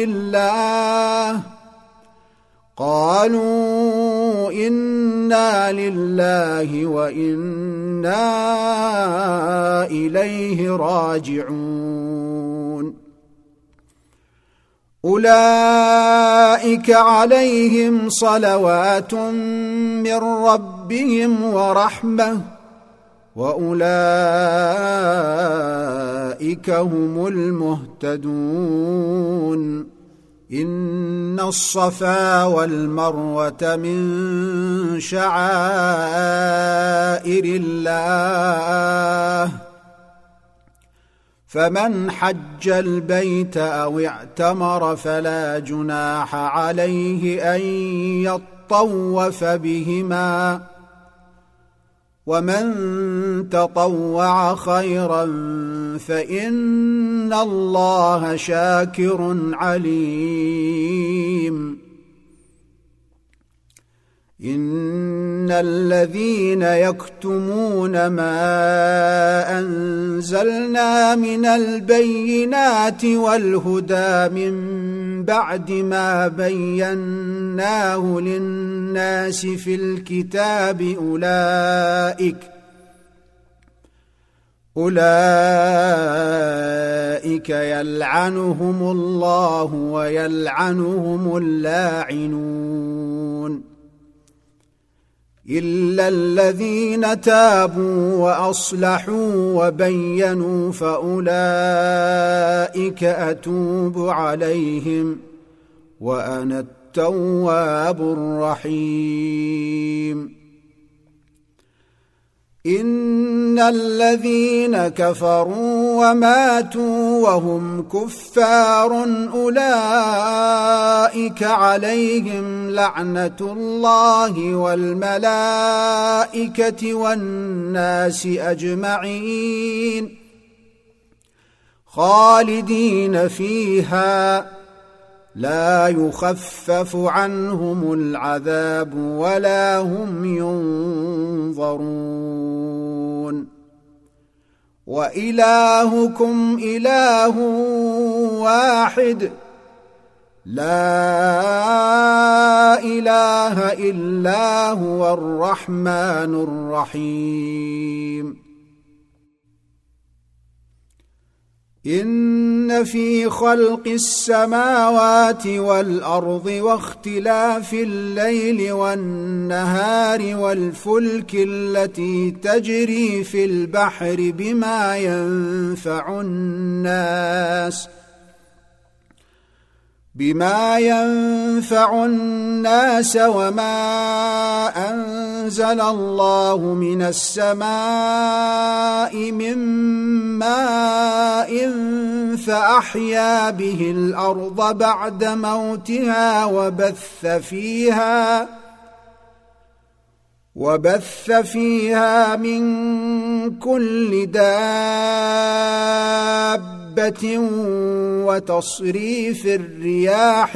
لله وإنا إليه راجعون أولئك عليهم صلوات من ربهم ورحمة وأولئك هم المهتدون إن الصفا والمروة من شعائر الله فمن حج البيت أو اعتمر فلا جناح عليه أن يطوف بهما ومن تطوع خيرا فإن الله شاكر عليم إن الذين يكتمون ما أنزلنا من البينات والهدى من بعد ما بيناه للناس في الكتاب أولئك يلعنهم الله ويلعنهم اللاعنون إلا الذين تابوا وأصلحوا وبينوا فأولئك أتوب عليهم وأنا التواب الرحيم إن الذين كفروا وماتوا وهم كفار أولئك عليهم لعنة الله والملائكة والناس أجمعين خالدين فيها لا يخفف عنهم العذاب ولا هم ينظرون وإلهكم إله واحد لا إله إلا هو الرحمن الرحيم إن في خلق السماوات والأرض واختلاف الليل والنهار والفلك التي تجري في البحر بما ينفع الناس وما أنزل الله من السماء من ماء فأحيا به الأرض بعد موتها وبث فيها من كل دابة وتصريف الرياح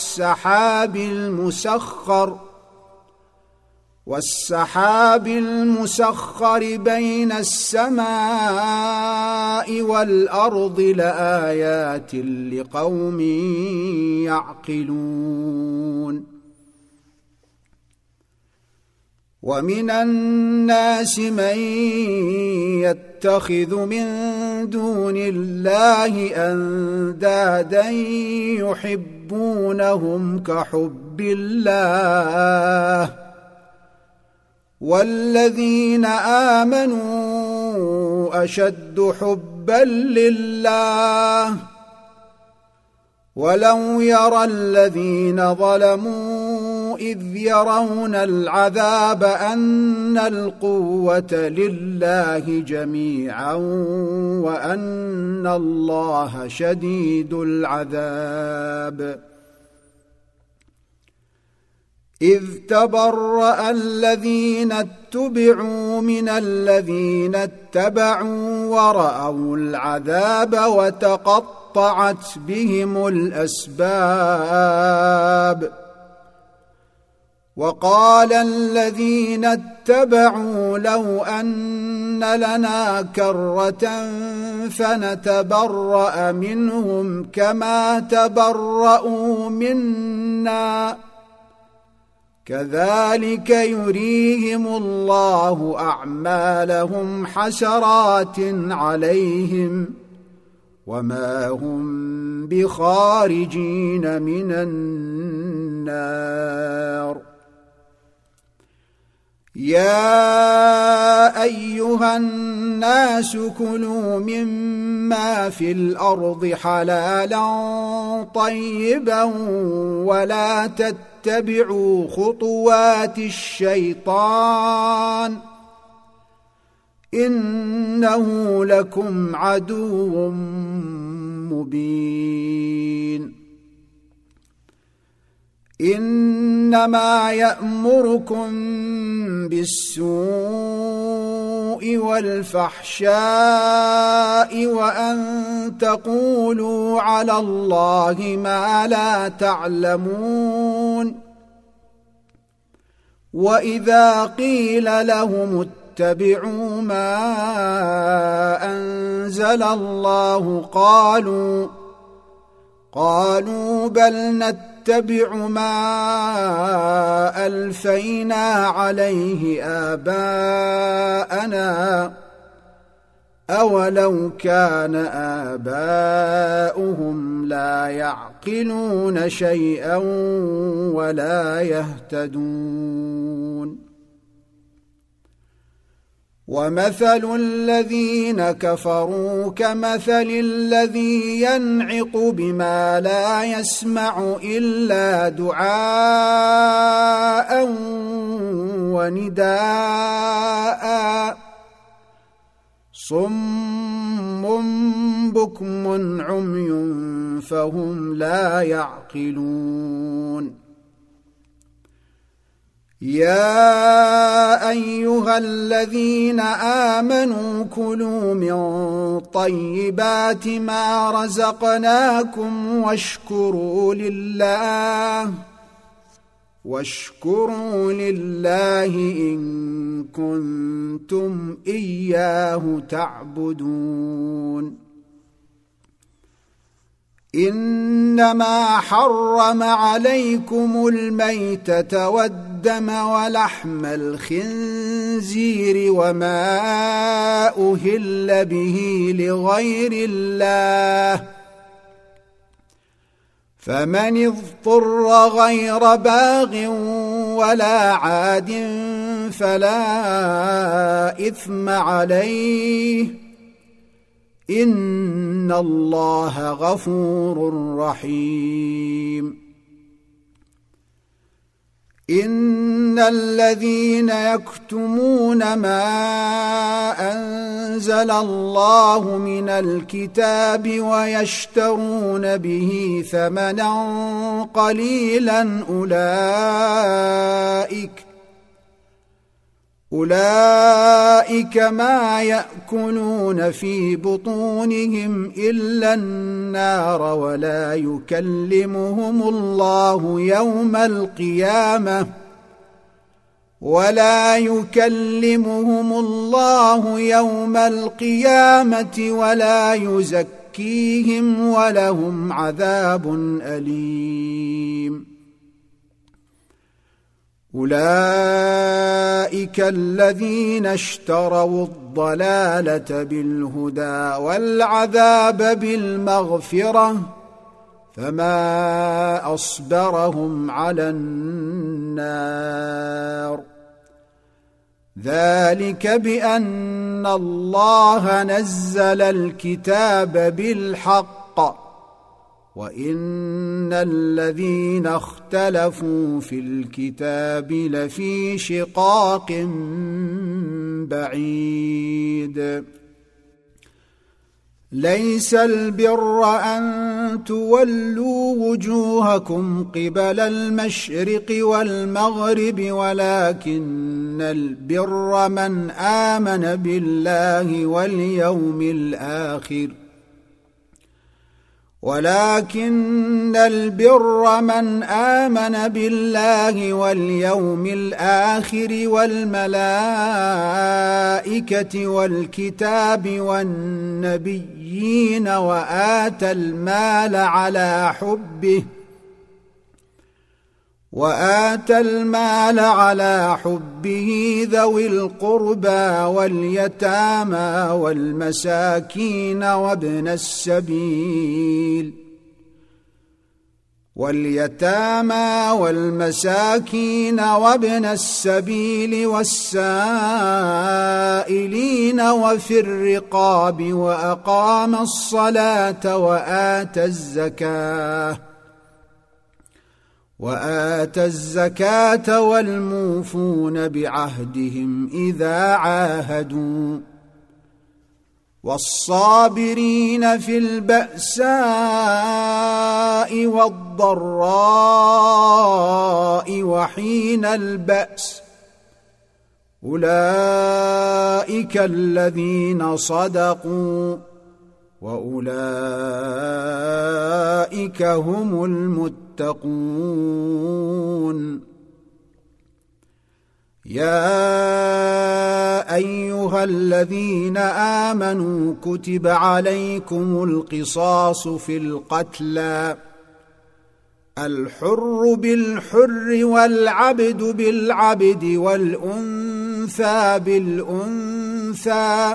والسحاب المسخر بين السماء والأرض لآيات لقوم يعقلون ومن الناس من يتخذ من دون الله أندادا تحبونهم كحب الله والذين آمنوا أشد حبا لله ولو يرى الذين ظلموا إذ يرون العذاب أن القوة لله جميعا وأن الله شديد العذاب إذ تبرأ الذين اتبعوا من الذين اتبعوا ورأوا العذاب وتقطعت بهم الأسباب وقال الذين اتبعوا لو أن لنا كرة فنتبرأ منهم كما تبرأوا منا كذلك يريهم الله أعمالهم حسرات عليهم وما هم بخارجين من النار يا أيها الناس كلوا مما في الأرض حلالا طيبا ولا تتبعوا خطوات الشيطان إنه لكم عدو مبين إنما يأمركم بالسوء والفحشاء وأن تقولوا على الله ما لا تعلمون وإذا قيل لهم اتبعوا ما أنزل الله قالوا بل نتبع ما ألفينا عليه آباءنا أولو كان آباؤهم لا يعقلون شيئا ولا يهتدون ومثل الذين كفروا كمثل الذي ينعق بما لا يسمع إلا دعاء ونداء صم بكم عمي فهم لا يعقلون يا أيها الذين آمنوا كلوا من طيبات ما رزقناكم واشكروا لله إن كنتم إياه تعبدون إنما حرم عليكم الميتة والدم ولحم الخنزير وما أهل به لغير الله فمن اضطر غير باغ ولا عاد فلا إثم عليه إن الله غفور رحيم إن الذين يكتمون ما أنزل الله من الكتاب ويشترون به ثمنا قليلا أولئك ما يأكلون في بطونهم إلا النار ولا يكلمهم الله يوم القيامة ولا يزكيهم ولهم عذاب أليم أولئك الذين اشتروا الضلالة بالهدى والعذاب بالمغفرة فما أصبرهم على النار ذلك بأن الله نزل الكتاب بالحق وإن الذين اختلفوا في الكتاب لفي شقاق بعيد ليس البر أن تولوا وجوهكم قبل المشرق والمغرب ولكن البر من آمن بالله واليوم الآخر والملائكة والكتاب والنبيين وآتى المال على حبه ذوي القربى واليتامى والمساكين وابن السبيل والسائلين وفي الرقاب وأقام الصلاة وآتى الزكاة والموفون بعهدهم إذا عاهدوا والصابرين في البأساء والضراء وحين البأس أولئك الذين صدقوا وأولئك هم المتقون يا أيها الذين آمنوا كتب عليكم القصاص في القتلى الحر بالحر والعبد بالعبد والأنثى بالأنثى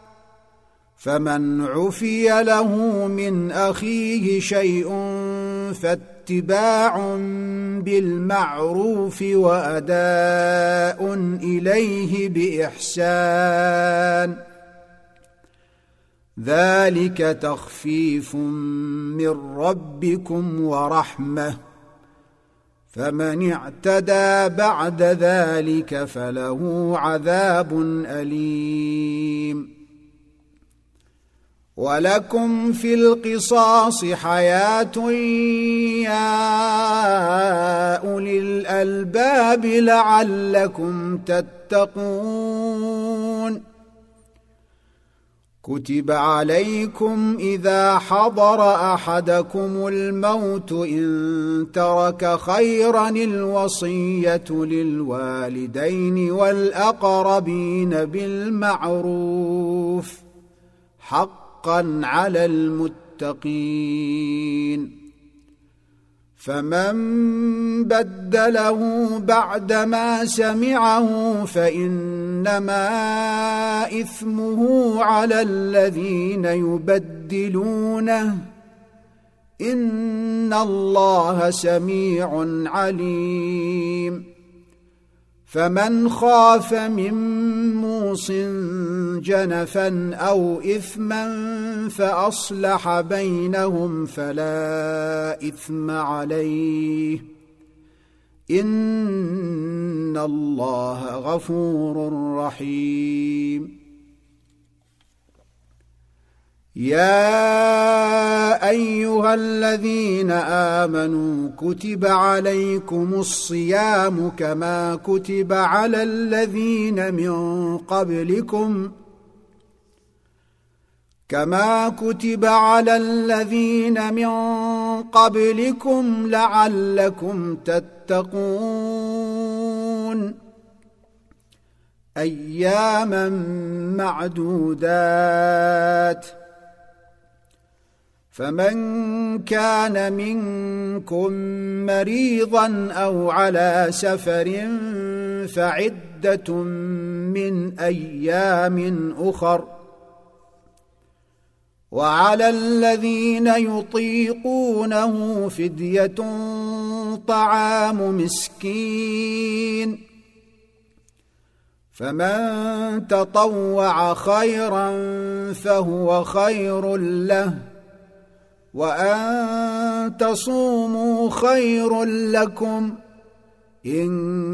فمن عفي له من أخيه شيء فاتباع بالمعروف وأداء إليه بإحسان ذلك تخفيف من ربكم ورحمة فمن اعتدى بعد ذلك فله عذاب أليم ولكم في القصاص حياة يا أولي الألباب لعلكم تتقون كتب عليكم إذا حضر أحدكم الموت إن ترك خيرا الوصية للوالدين والأقربين بالمعروف حقا على المتقين فمن بدله بعدما سمعه فإنما إثمه على الذين يبدلونه إن الله سميع عليم فمن خاف من موص جنفا أو إثما فأصلح بينهم فلا إثم عليه إن الله غفور رحيم يا أيها الذين آمنوا كتب عليكم الصيام كما كتب على الذين من قبلكم لعلكم تتقون أياما معدودات فمن كان منكم مريضا أو على سفر فعدة من أيام أخر وعلى الذين يطيقونه فدية طعام مسكين فمن تطوع خيرا فهو خير له وأن تصوموا خير لكم إن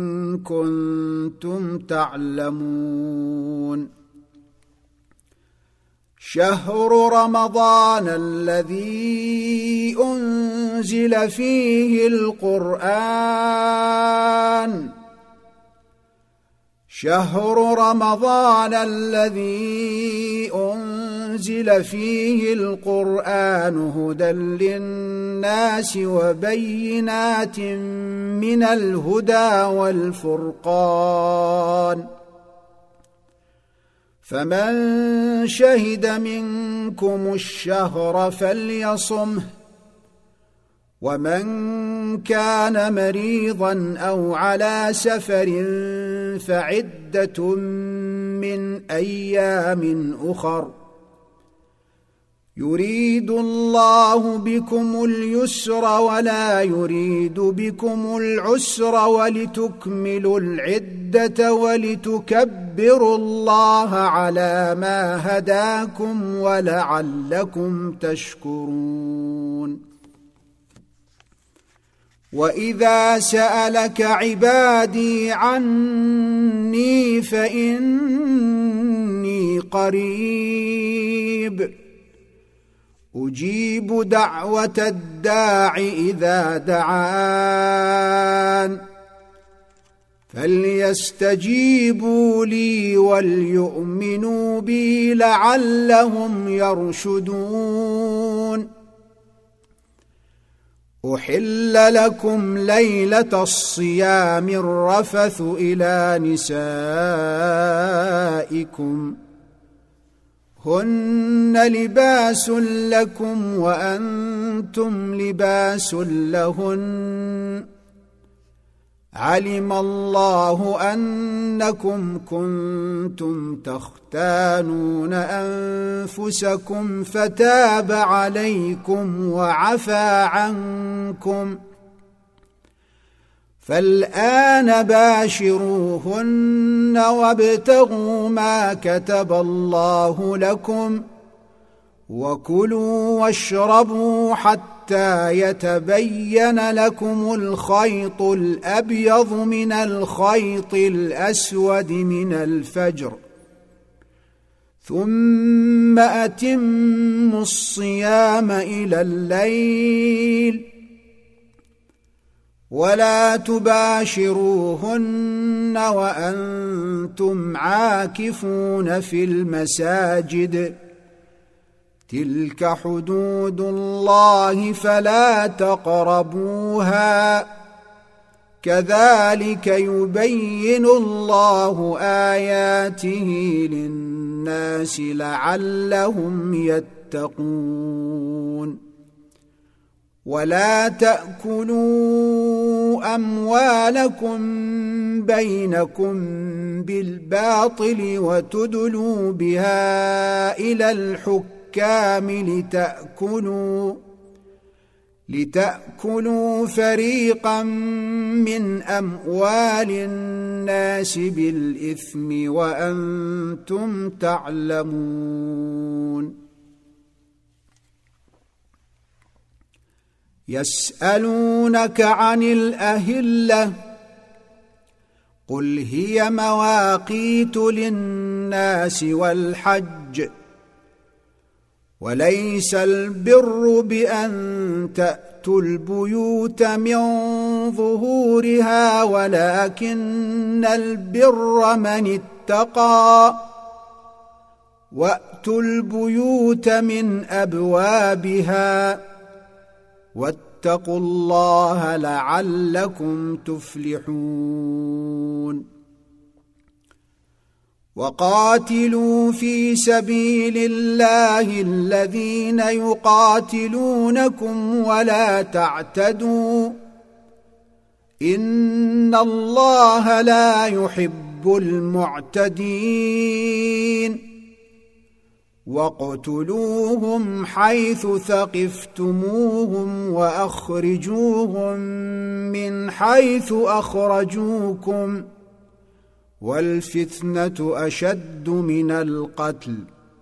كنتم تعلمون شهر رمضان الذي أنزل فيه القرآن شهر رمضان الذي أنزل فيه القرآن هدى للناس وبينات من الهدى والفرقان فمن شهد منكم الشهر فليصمه ومن كان مريضا أو على سفر فعدة من أيام أخر يريد الله بكم اليسر ولا يريد بكم العسر ولتكملوا العدة ولتكبروا الله على ما هداكم ولعلكم تشكرون وإذا سألك عبادي عني فإني قريب أجيب دعوة الداع إذا دعان فليستجيبوا لي وليؤمنوا بي لعلهم يرشدون أحل لكم ليلة الصيام الرفث إلى نسائكم هن لباس لكم وأنتم لباس لهن علم الله أنكم كنتم تختانون أنفسكم فتاب عليكم وعفى عنكم فالآن باشروهن وابتغوا ما كتب الله لكم وكلوا واشربوا حتى يتبين لكم الخيط الأبيض من الخيط الأسود من الفجر ثم أتموا الصيام إلى الليل ولا تباشروهن وأنتم عاكفون في المساجد تلك حدود الله فلا تقربوها كذلك يبين الله آياته للناس لعلهم يتقون ولا تأكلوا أموالكم بينكم بالباطل وتدلوا بها إلى الحكام لتأكلوا فريقا من أموال الناس بالإثم وأنتم تعلمون يسألونك عن الأهلة قل هي مواقيت للناس والحج وليس البر بأن تأتوا البيوت من ظهورها ولكن البر من اتقى وأتوا البيوت من أبوابها واتقوا الله لعلكم تفلحون وقاتلوا في سبيل الله الذين يقاتلونكم ولا تعتدوا إن الله لا يحب المعتدين واقتلوهم حيث ثقفتموهم واخرجوهم من حيث اخرجوكم والفتنه اشد من القتل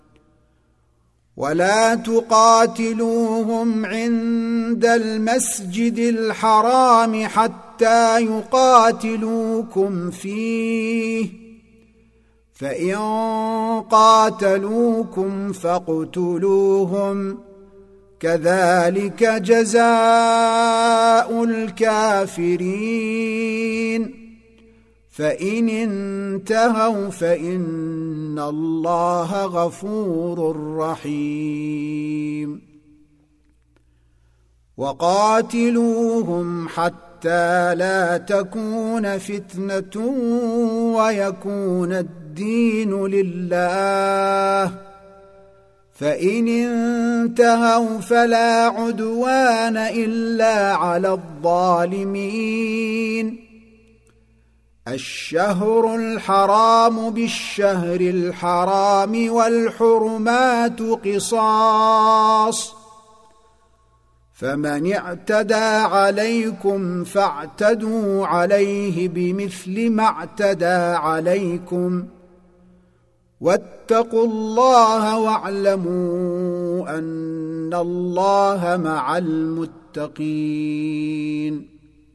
ولا تقاتلوهم عند المسجد الحرام حتى يقاتلوكم فيه فإن قاتلوكم فاقتلوهم كذلك جزاء الكافرين فإن انتهوا فإن الله غفور رحيم وقاتلوهم حتى لا تكون فتنة ويكون الدين لله فإن انتهوا فلا عدوان إلا على الظالمين الشهر الحرام بالشهر الحرام والحرمات قصاص فمن اعتدى عليكم فاعتدوا عليه بمثل ما اعتدى عليكم واتقوا الله واعلموا أن الله مع المتقين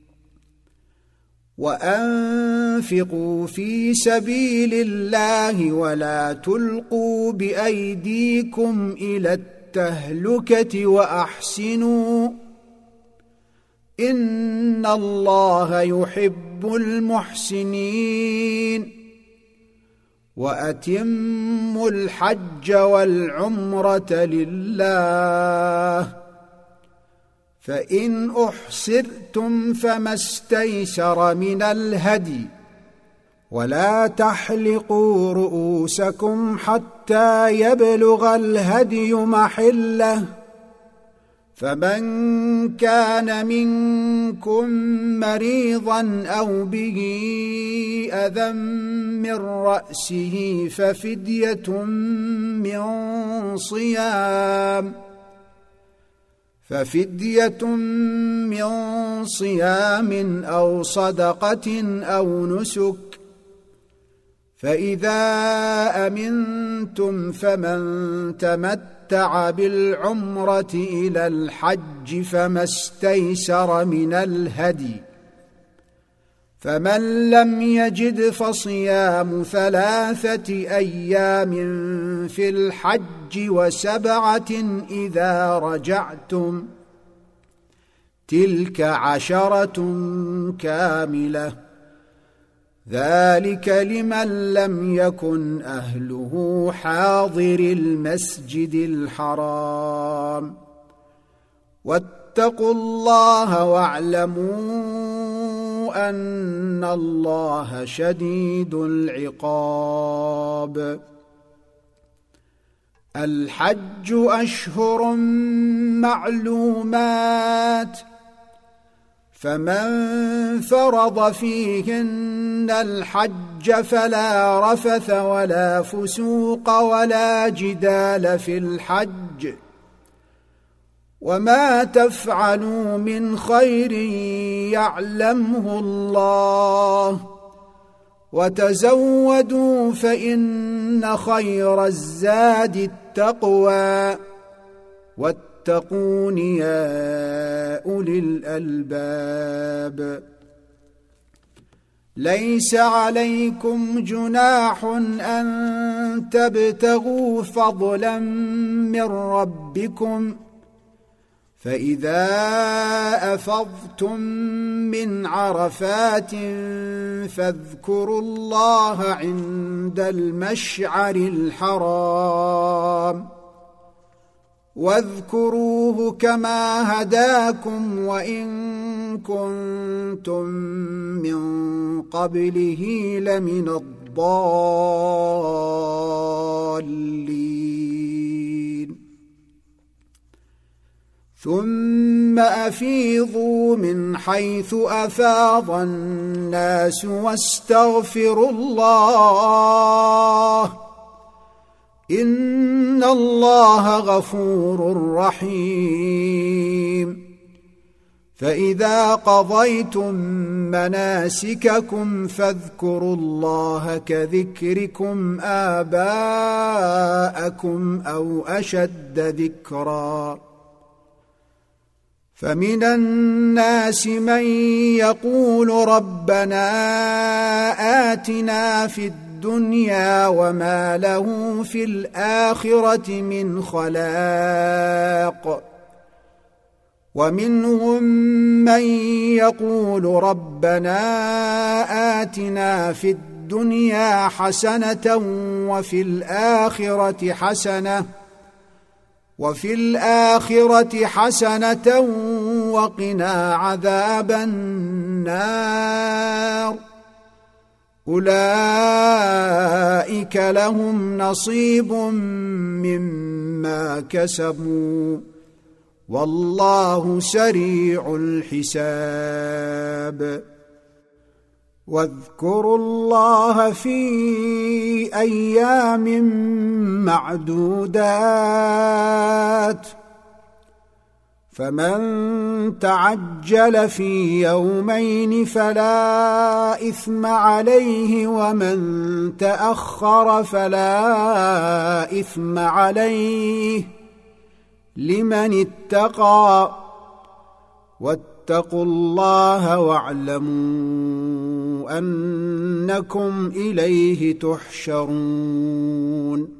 وأنفقوا في سبيل الله ولا تلقوا بأيديكم إلى التهلكة وأحسنوا إن الله يحب المحسنين وأتموا الحج والعمرة لله فإن أحصرتم فما استيسر من الهدي ولا تحلقوا رؤوسكم حتى يبلغ الهدي محله فمن كان منكم مريضا أو به أذى من رأسه ففدية من صيام أو صدقة أو نسك فإذا أمنتم فمن تمتع بالعمرة إلى الحج فما استيسر من الهدي فمن لم يجد فصيام 3 أيام في الحج و7 إذا رجعتم تلك 10 كاملة ذلك لمن لم يكن أهله حاضر المسجد الحرام واتقوا الله واعلموا أن الله شديد العقاب الحج أشهر معلومات فمن فرض فيهن الحج فلا رفث ولا فسوق ولا جدال في الحج وما تفعلوا من خير يعلمه الله وتزودوا فإن خير الزاد التقوى واتقون يا أولي الألباب ليس عليكم جناح أن تبتغوا فضلا من ربكم فإذا أفضتم من عرفات فاذكروا الله عند المشعر الحرام واذكروه كما هداكم وإن كنتم من قبله لمن الضالين ثم أفيضوا من حيث أفاض الناس واستغفروا الله إن الله غفور رحيم فإذا قضيتم مناسككم فاذكروا الله كذكركم آباءكم أو أشد ذكرا فمن الناس من يقول ربنا آتنا في الدنيا وما له في الآخرة من خلاق ومنهم من يقول ربنا آتنا في الدنيا حسنة وفي الآخرة حسنة وقنا عذاب النار أولئك لهم نصيب مما كسبوا والله سريع الحساب واذكروا الله في أيام معدودات فمن تعجل في يومين فلا إثم عليه ومن تأخر فلا إثم عليه لمن اتقى واتقوا الله واعلموا أنكم إليه تحشرون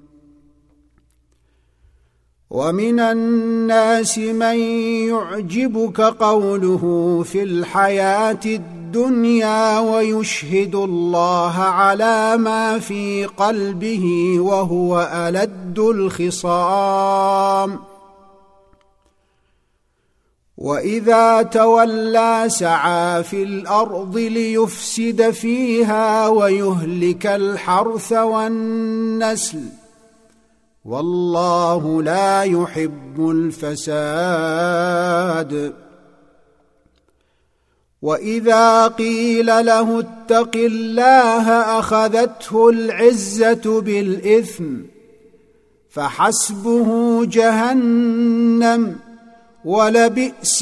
ومن الناس من يعجبك قوله في الحياة الدنيا ويشهد الله على ما في قلبه وهو ألد الخصام وإذا تولى سعى في الأرض ليفسد فيها ويهلك الحرث والنسل والله لا يحب الفساد وإذا قيل له اتق الله أخذته العزة بالإثم فحسبه جهنم ولبئس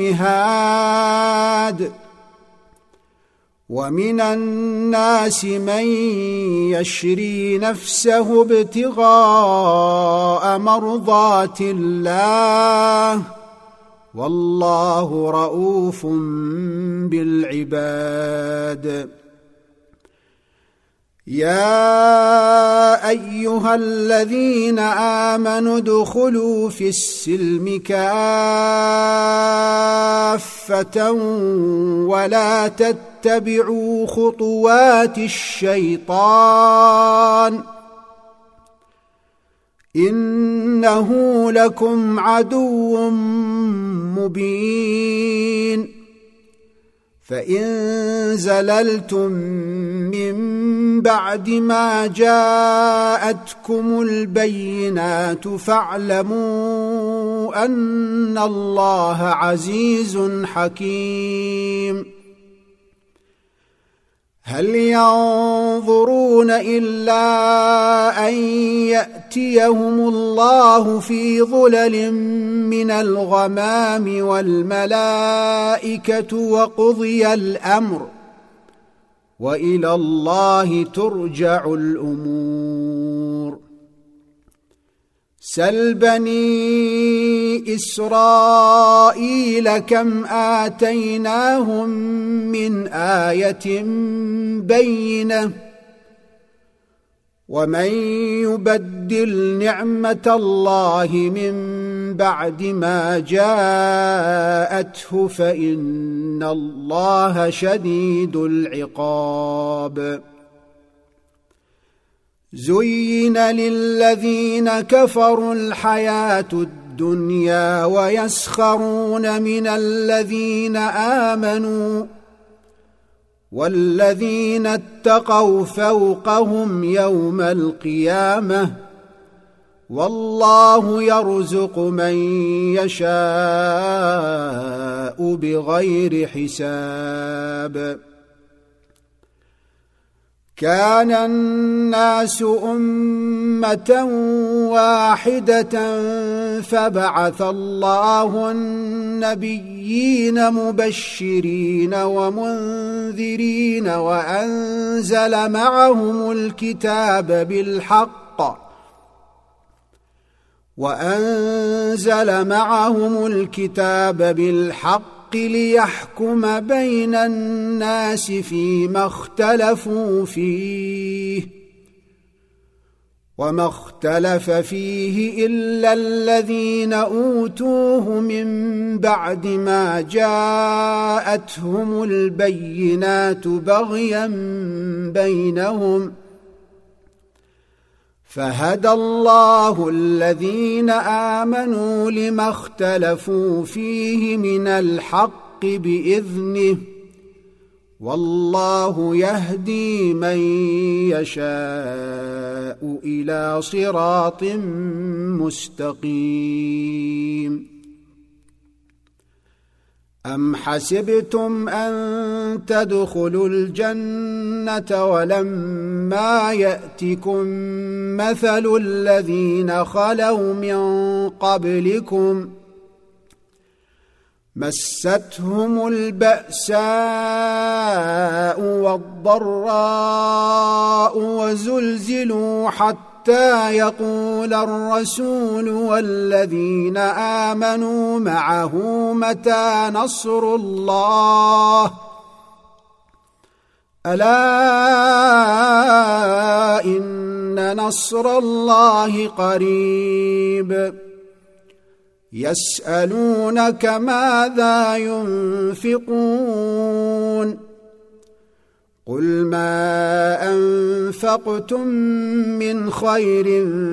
المهاد ومن الناس من يشري نفسه ابتغاء مرضات الله والله رؤوف بالعباد يا أيها الذين آمنوا ادخلوا في السلم كافة ولا تتبعوا خطوات الشيطان إنه لكم عدو مبين فإن زللتم من بعد ما جاءتكم البينات فاعلموا أن الله عزيز حكيم هل ينظرون إلا أن يأتيهم الله في ظلل من الغمام والملائكة وقضي الأمر وإلى الله ترجع الأمور سل بني إسرائيل كم آتيناهم من آية بينة ومن يبدل نعمة الله من بعد ما جاءته فإن الله شديد العقاب زين للذين كفروا الحياة الدنيا ويسخرون من الذين آمنوا والذين اتقوا فوقهم يوم القيامة والله يرزق من يشاء بغير حساب كان الناس أمة واحدة فبعث الله النبيين مبشرين ومنذرين وأنزل معهم الكتاب بالحق ليحكم بين الناس فيما اختلفوا فيه وما اختلف فيه إلا الذين أوتوه من بعد ما جاءتهم البينات بغيا بينهم فهدى الله الذين آمنوا لما اختلفوا فيه من الحق بإذنه والله يهدي من يشاء إلى صراط مستقيم أم حسبتم أن تدخلوا الجنة ولما يأتكم مثل الذين خلوا من قبلكم مستهم البأساء والضراء وزلزلوا حتى يقول الرسول والذين آمنوا معه متى نصر الله ألا إن نصر الله قريب يسألونك ماذا ينفقون قل ما أنفقتم من خير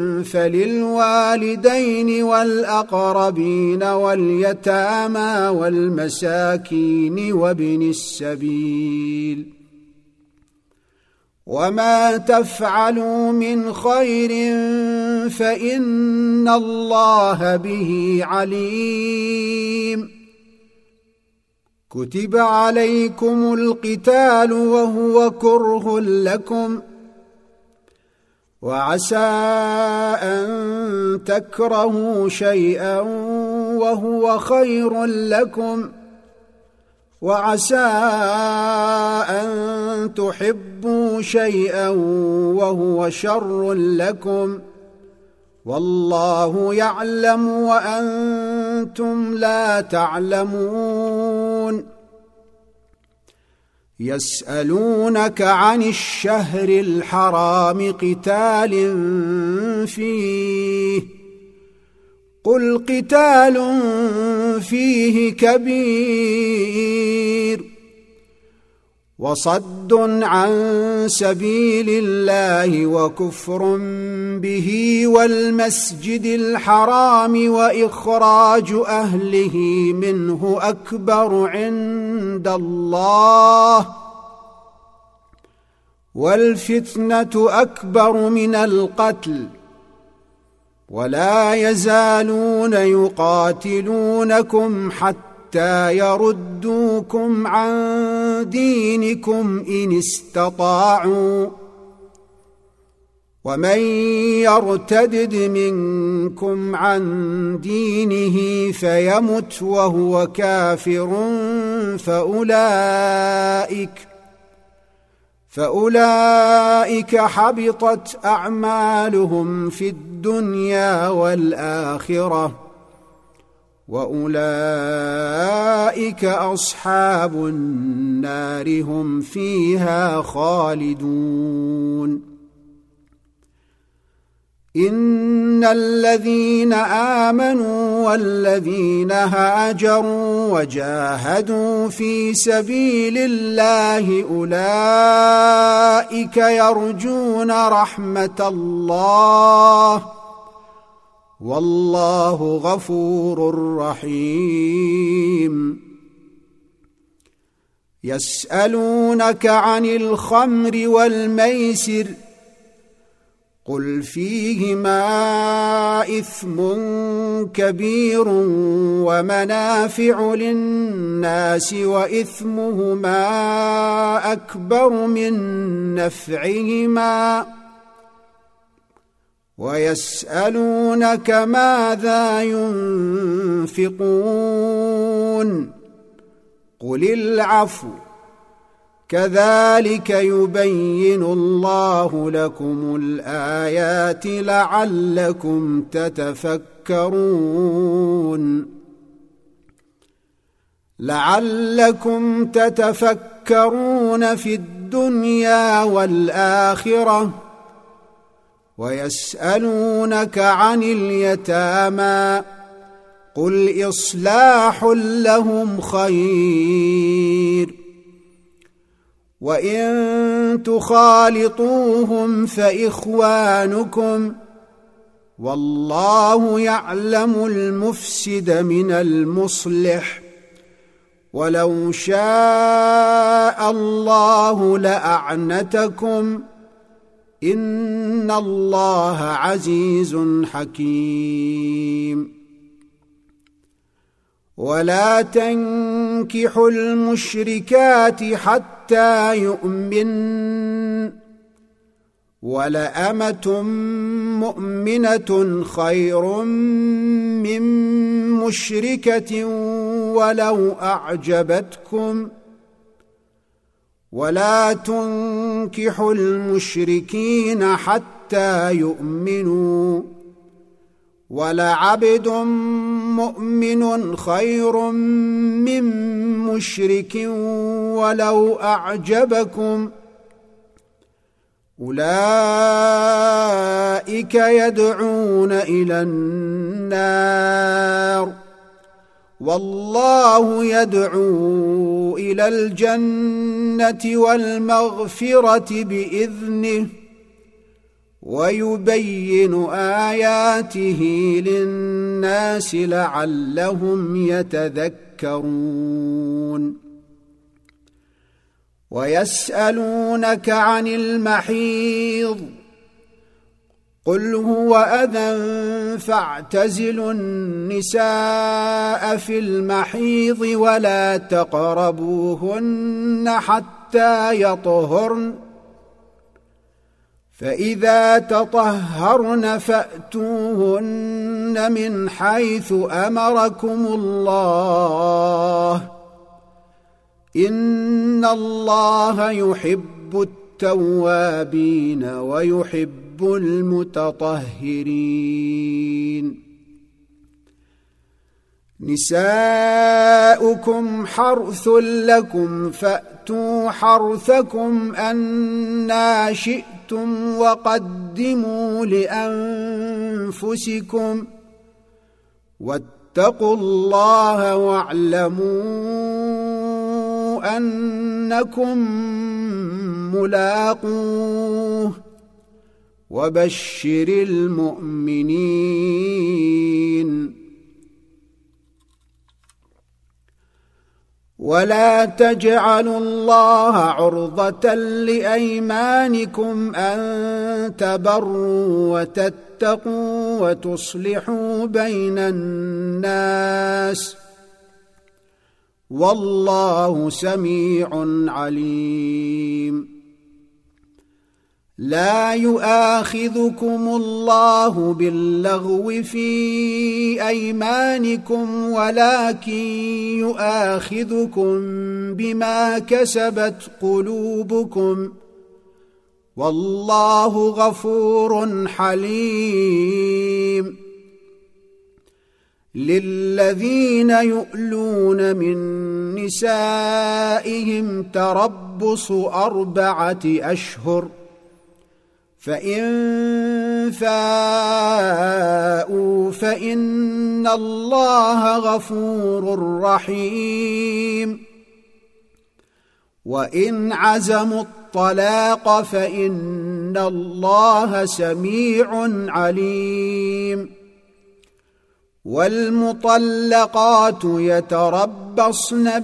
فللوالدين والأقربين واليتامى والمساكين وابن السبيل وما تفعلوا من خير فإن الله به عليم كتب عليكم القتال وهو كره لكم وعسى أن تكرهوا شيئا وهو خير لكم وعسى أن تحبوا شيئا وهو شر لكم والله يعلم وأنتم لا تعلمون يسألونك عن الشهر الحرام قتال فيه قل قتال فيه كبير وصد عن سبيل الله وكفر به والمسجد الحرام وإخراج أهله منه أكبر عند الله والفتنة أكبر من القتل ولا يزالون يقاتلونكم حتى يردوكم عن دينكم إن استطاعوا ومن يرتدد منكم عن دينه فيمت وهو كافر فأولئك حبطت أعمالهم في الدنيا والآخرة وأولئك أصحاب النار هم فيها خالدون إن الذين آمنوا والذين هاجروا وجاهدوا في سبيل الله أولئك يرجون رحمة الله والله غفور رحيم يسألونك عن الخمر والميسر قل فيهما إثم كبير ومنافع للناس وإثمهما أكبر من نفعهما ويسألونك ماذا ينفقون قل العفو كذلك يبين الله لكم الآيات لعلكم تتفكرون في الدنيا والآخرة ويسألونك عن اليتامى قل إصلاح لهم خير وإن تخالطوهم فإخوانكم والله يعلم المفسد من المصلح ولو شاء الله لأعنتكم إن الله عزيز حكيم ولا تنكحوا المشركات حتى يؤمن ولأمة مؤمنة خير من مشركة ولو أعجبتكم ولا تنكحوا المشركين حتى يؤمنوا ولعبد مؤمن خير من مشرك ولو أعجبكم أولئك يدعون إلى النار والله يدعو إلى الجنة والمغفرة بإذنه ويبين آياته للناس لعلهم يتذكرون ويسألونك عن المحيض قل هو أذى فاعتزلوا النساء في المحيض ولا تقربوهن حتى يطهرن فإذا تطهرن فأتوهن من حيث أمركم الله إن الله يحب التوابين ويحب المتطهرين نساؤكم حرث لكم فأتوا حرثكم أنى شئتم وقدموا لأنفسكم واتقوا الله واعلموا أنكم ملاقوه وبشر المؤمنين ولا تجعلوا الله عرضة لأيمانكم أن تبروا وتتقوا وتصلحوا بين الناس والله سميع عليم لا يؤاخذكم الله باللغو في أيمانكم ولكن يؤاخذكم بما كسبت قلوبكم والله غفور حليم للذين يؤلون من نسائهم تربص 4 أشهر فإن فاءوا فإن الله غفور رحيم وإن عزموا الطلاق فإن الله سميع عليم والمطلقات يتربصن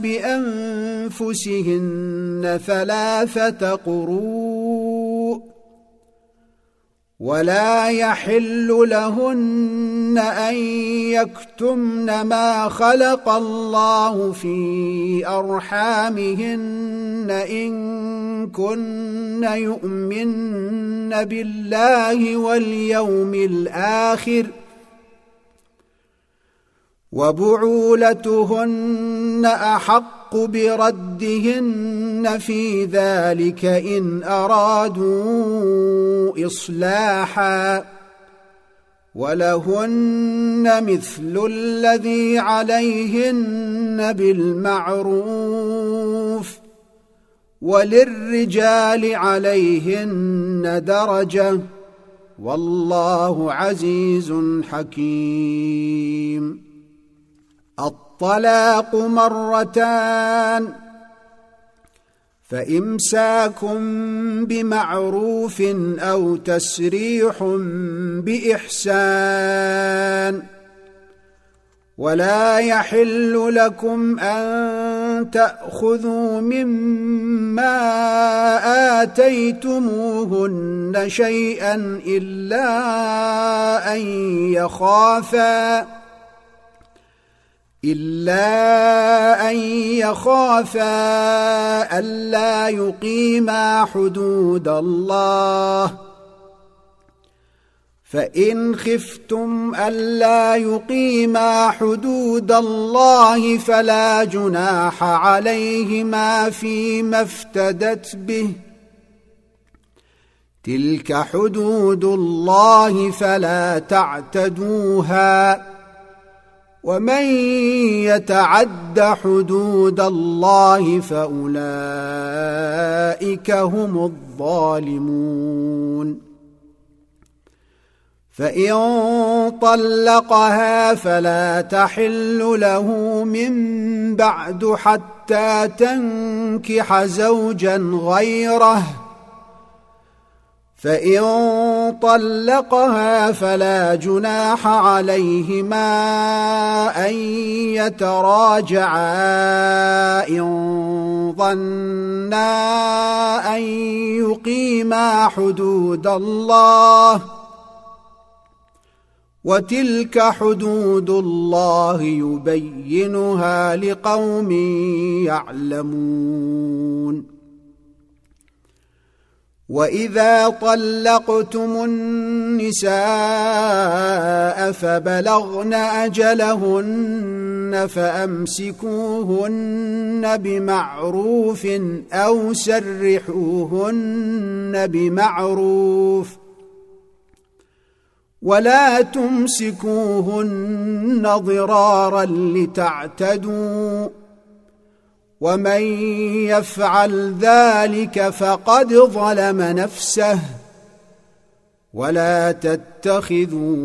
بأنفسهن 3 قروء ولا يحل لهن أن يكتمن ما خلق الله في أرحامهن إن كن يؤمن بالله واليوم الآخر وبعولتهن أحق بردهن في ذلك إن أرادوا إصلاحا ولهن مثل الذي عليهن بالمعروف وللرجال عليهن درجة والله عزيز حكيم. الطلاق مرتان فإمساك بمعروف أو تسريح بإحسان ولا يحل لكم أن تأخذوا مما آتيتموهن شيئا إلا أن يخافا ألا يقيما حدود الله فإن خفتم ألا يقيما حدود الله فلا جناح عليهما فيما افتدت به تلك حدود الله فلا تعتدوها ومن يتعد حدود الله فأولئك هم الظالمون. فإن طلقها فلا تحل له من بعد حتى تنكح زوجا غيره فإن طلقها فلا جناح عليهما أن يتراجعا إن ظنا أن يقيما حدود الله وتلك حدود الله يبينها لقوم يعلمون. وإذا طلقتم النساء فبلغن أجلهن فأمسكوهن بمعروف أو سرحوهن بمعروف ولا تمسكوهن ضرارا لتعتدوا ومن يفعل ذلك فقد ظلم نفسه ولا تتخذوا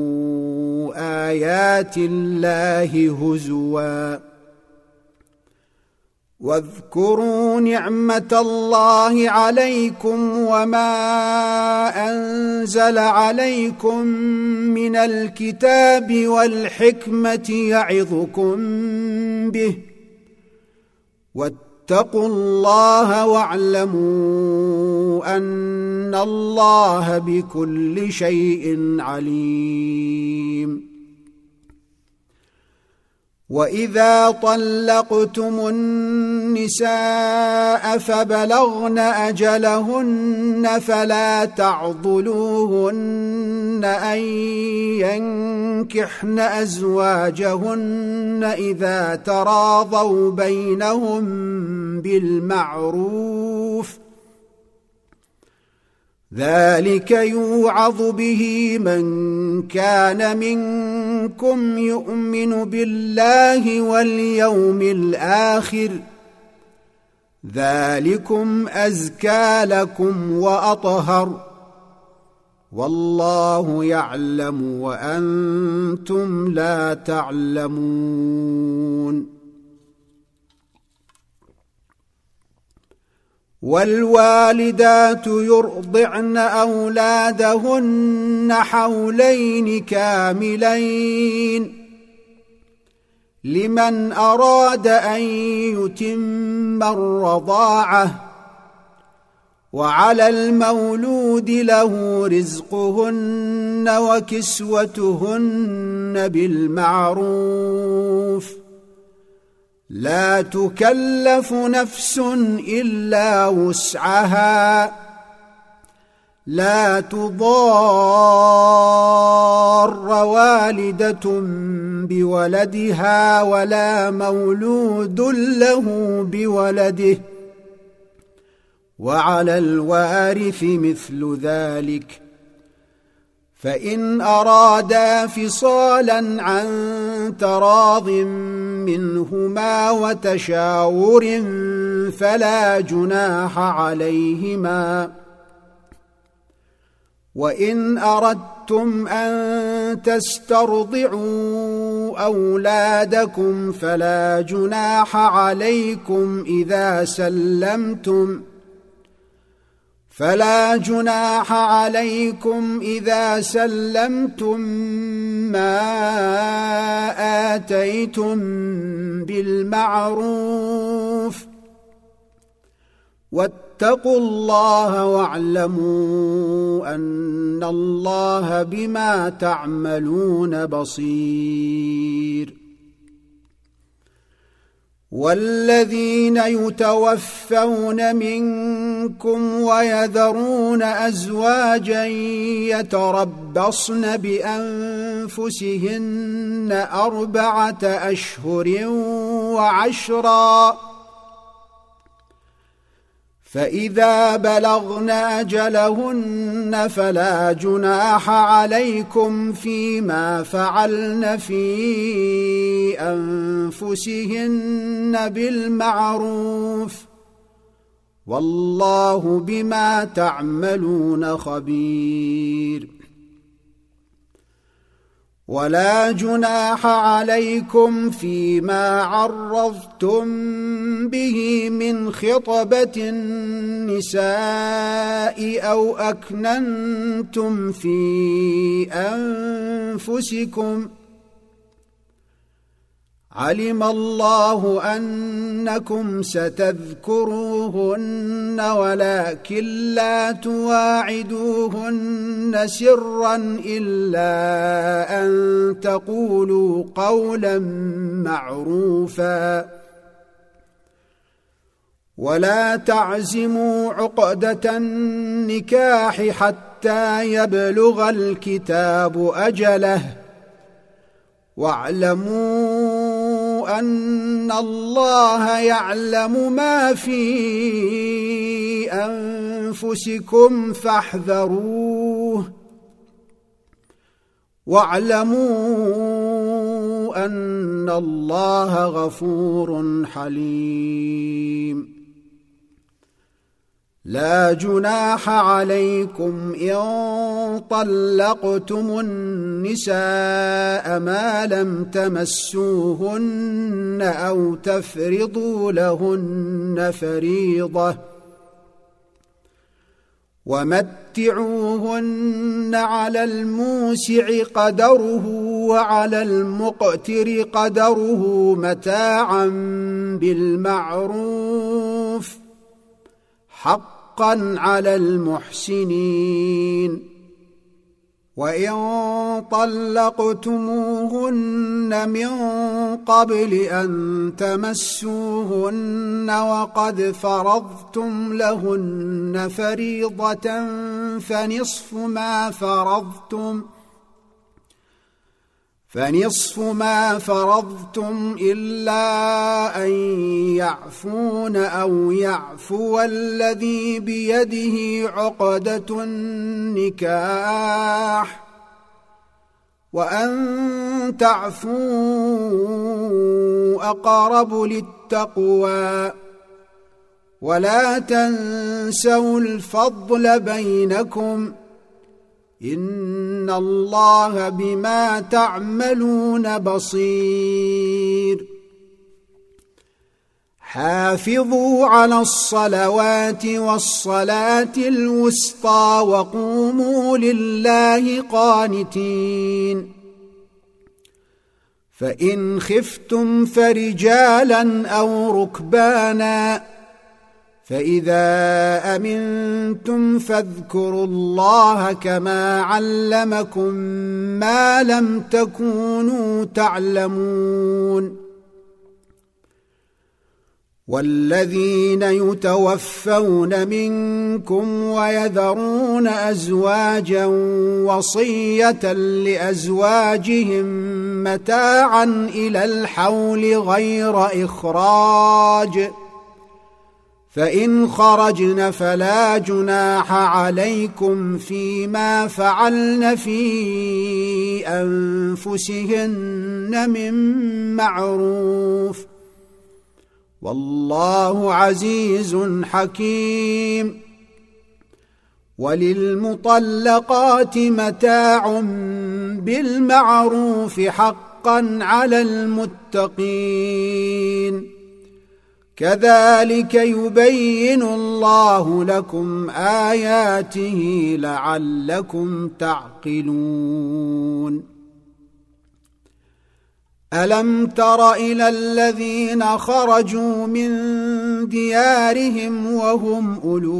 آيات الله هزوا واذكروا نعمة الله عليكم وما أنزل عليكم من الكتاب والحكمة يعظكم به واتقوا الله واعلموا أن الله بكل شيء عليم. وإذا طلقتم النساء فبلغن أجلهن فلا تعضلوهن أن ينكحن أزواجهن إذا تراضوا بينهم بالمعروف ذلك يوعظ به من كان منكم يؤمن بالله واليوم الآخر ذلكم أزكى لكم وأطهر والله يعلم وأنتم لا تعلمون. والوالدات يرضعن أولادهن حولين كاملين لمن أراد أن يتم الرضاعة وعلى المولود له رزقهن وكسوتهن بالمعروف لا تكلف نفس إلا وسعها لا تضار والدة بولدها ولا مولود له بولده وعلى الوارث مثل ذلك فإن أرادا فصالا عن تراض منهما وتشاور فلا جناح عليهما وإن أردتم أن تسترضعوا أولادكم فلا جناح عليكم إذا سلمتم ما آتيتم بالمعروف واتقوا الله واعلموا أن الله بما تعملون بصير والذين يتوفون منكم ويذرون أزواجا يتربصن بأنفسهن 4 أشهر و10 فإذا بلغن أجلهن فلا جناح عليكم فيما فعلن في أنفسهن بالمعروف والله بما تعملون خبير ولا جناح عليكم فيما عرضتم به من خطبة النساء أو أكننتم في أنفسكم علم الله أنكم ستذكروهن ولكن لا تواعدوهن سرا إلا أن تقولوا قولا معروفا ولا تعزموا عقدة النكاح حتى يبلغ الكتاب أجله واعلموا أن الله يعلم ما في أنفسكم فاحذروه واعلموا أن الله غفور حليم لا جناح عليكم إن طلقتم النساء ما لم تمسوهن أو تفرضوا لهن فريضة ومتعوهن على الموسع قدره وعلى المقتر قدره متاعا بالمعروف حقا على المحسنين وإن طلقتموهن من قبل أن تمسوهن وقد فرضتم لهن فريضة فنصف ما فرضتم إلا أن يعفون أو يعفو الذي بيده عقدة النكاح وأن تعفوا أقرب للتقوى ولا تنسوا الفضل بينكم إن الله بما تعملون بصير حافظوا على الصلوات والصلاة الوسطى وقوموا لله قانتين فإن خفتم فرجالا أو ركبانا فإذا أمنتم فاذكروا الله كما علمكم ما لم تكونوا تعلمون والذين يتوفون منكم ويذرون أزواجا وصية لأزواجهم متاعا إلى الحول غير إخراج فإن خرجن فلا جناح عليكم فيما فعلن في أنفسهن من معروف والله عزيز حكيم وللمطلقات متاع بالمعروف حقا على المتقين كذلك يبين الله لكم آياته لعلكم تعقلون ألم تر إلى الذين خرجوا من ديارهم وهم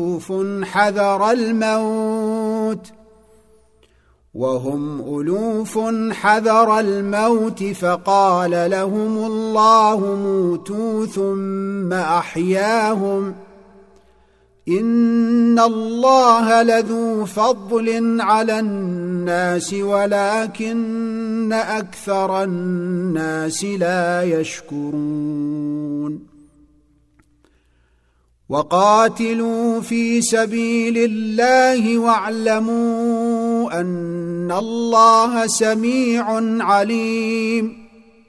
ألوف حذر الموت فقال لهم الله موتوا ثم أحياهم إن الله لذو فضل على الناس ولكن أكثر الناس لا يشكرون وقاتلوا في سبيل الله واعلموا أن الله سميع عليم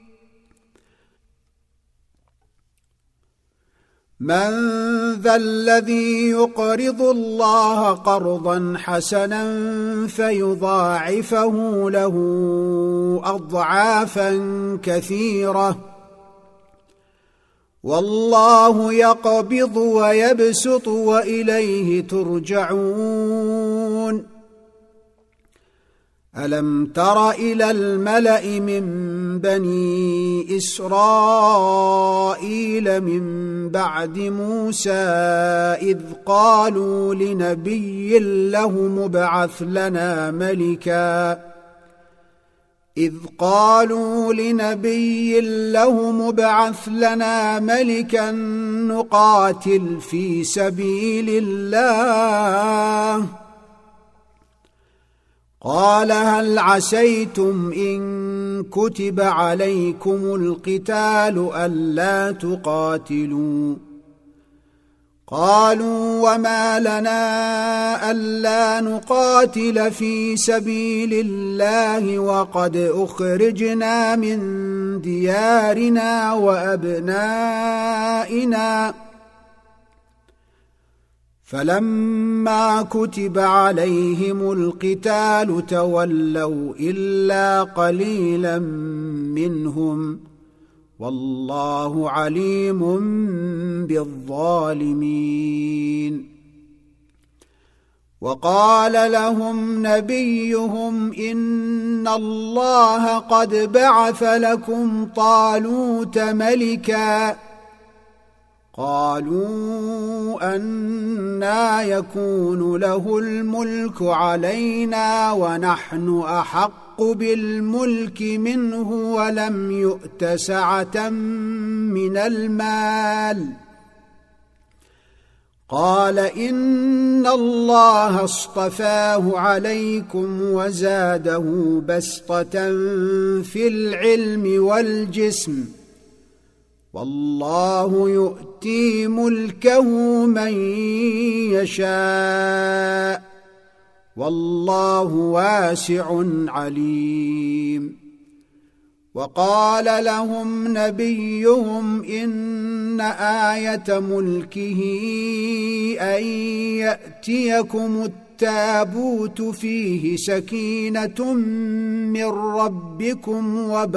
من ذا الذي يقرض الله قرضا حسنا فيضاعفه له أضعافا كثيرة والله يقبض ويبسط وإليه ترجعون ألم تر إلى الملأ من بني إسرائيل من بعد موسى إذ قالوا لنبي له مبعث لنا ملكا نقاتل في سبيل الله قال هل عسيتم إن كتب عليكم القتال ألا تقاتلوا قالوا وما لنا ألا نقاتل في سبيل الله وقد أخرجنا من ديارنا وأبنائنا فلما كتب عليهم القتال تولوا إلا قليلا منهم والله عليم بالظالمين وقال لهم نبيهم إن الله قد بعث لكم طالوت ملكا قالوا أنى يكون له الملك علينا ونحن أحق بالملك منه ولم يؤت سعة من المال قال إن الله اصطفاه عليكم وزاده بسطة في العلم والجسم والله يؤتي ملكه من يشاء والله واسع عليم وقال لهم نبيهم إن آية ملكه أن يأتيكم التابوت فيه سكينة من ربكم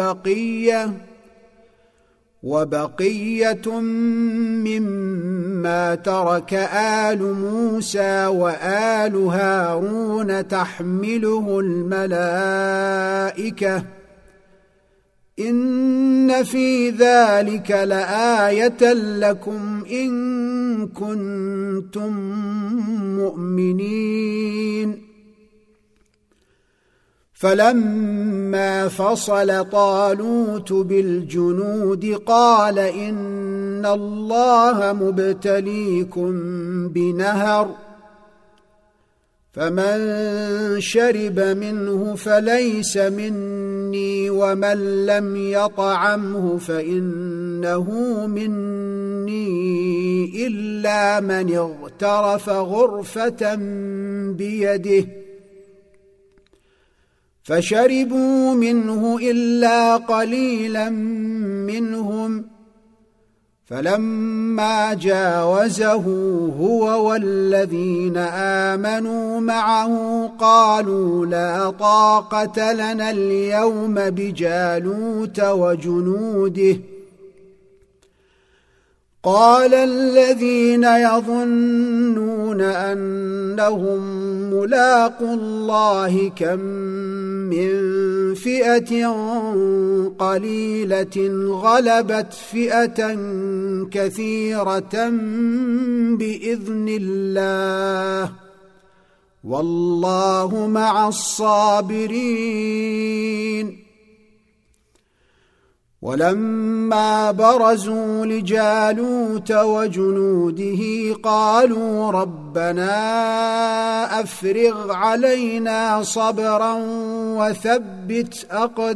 وبقية مما ترك آل موسى وآل هارون تحمله الملائكة إن في ذلك لآية لكم إن كنتم مؤمنين. فلما فصل طالوت بالجنود قال إن الله مبتليكم بنهر، فمن شرب منه فليس مني، ومن لم يطعمه فإنه مني إلا من اغترف غرفة بيده، فشربوا منه إلا قليلا منهم. فلما جاوزه هو والذين آمنوا معه قالوا لا طاقة لنا اليوم بجالوت وجنوده. قال الذين يظنون أنهم ملاقو الله كم من فئة قليلة غلبت فئة كثيرة بإذن الله، والله مع الصابرين. ولما برزوا لجالوت وجنوده قالوا ربنا أفرغ علينا صبرا وثبت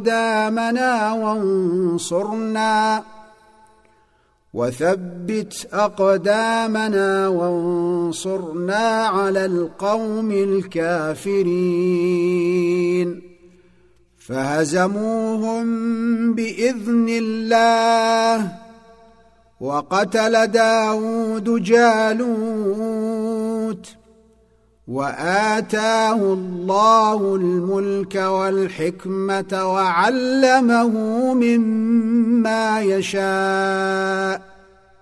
أقدامنا وانصرنا على القوم الكافرين. فهزموهم بإذن الله، وقتل داود جالوت، وآتاه الله الملك والحكمة وعلمه مما يشاء.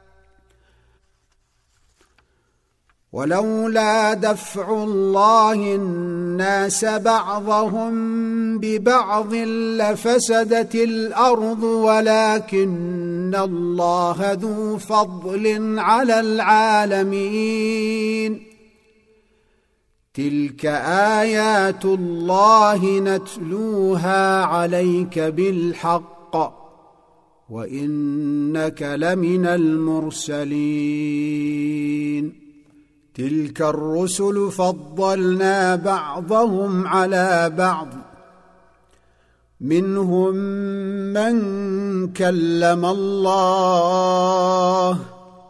ولولا دفع الله الناس بعضهم ببعض لفسدت الأرض، ولكن الله ذو فضل على العالمين. تلك آيات الله نتلوها عليك بالحق، وإنك لمن المرسلين. تلك الرسل فضلنا بعضهم على بعض، منهم من كلم الله،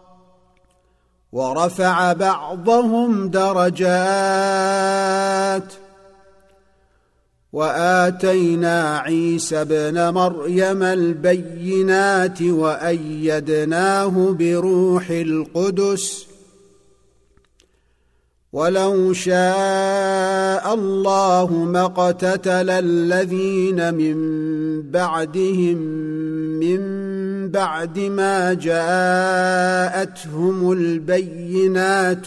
ورفع بعضهم درجات، وآتينا عيسى ابن مريم البينات وأيدناه بروح القدس. ولو شاء الله ما اقتتل الذين من بعدهم من بعد ما جاءتهم البينات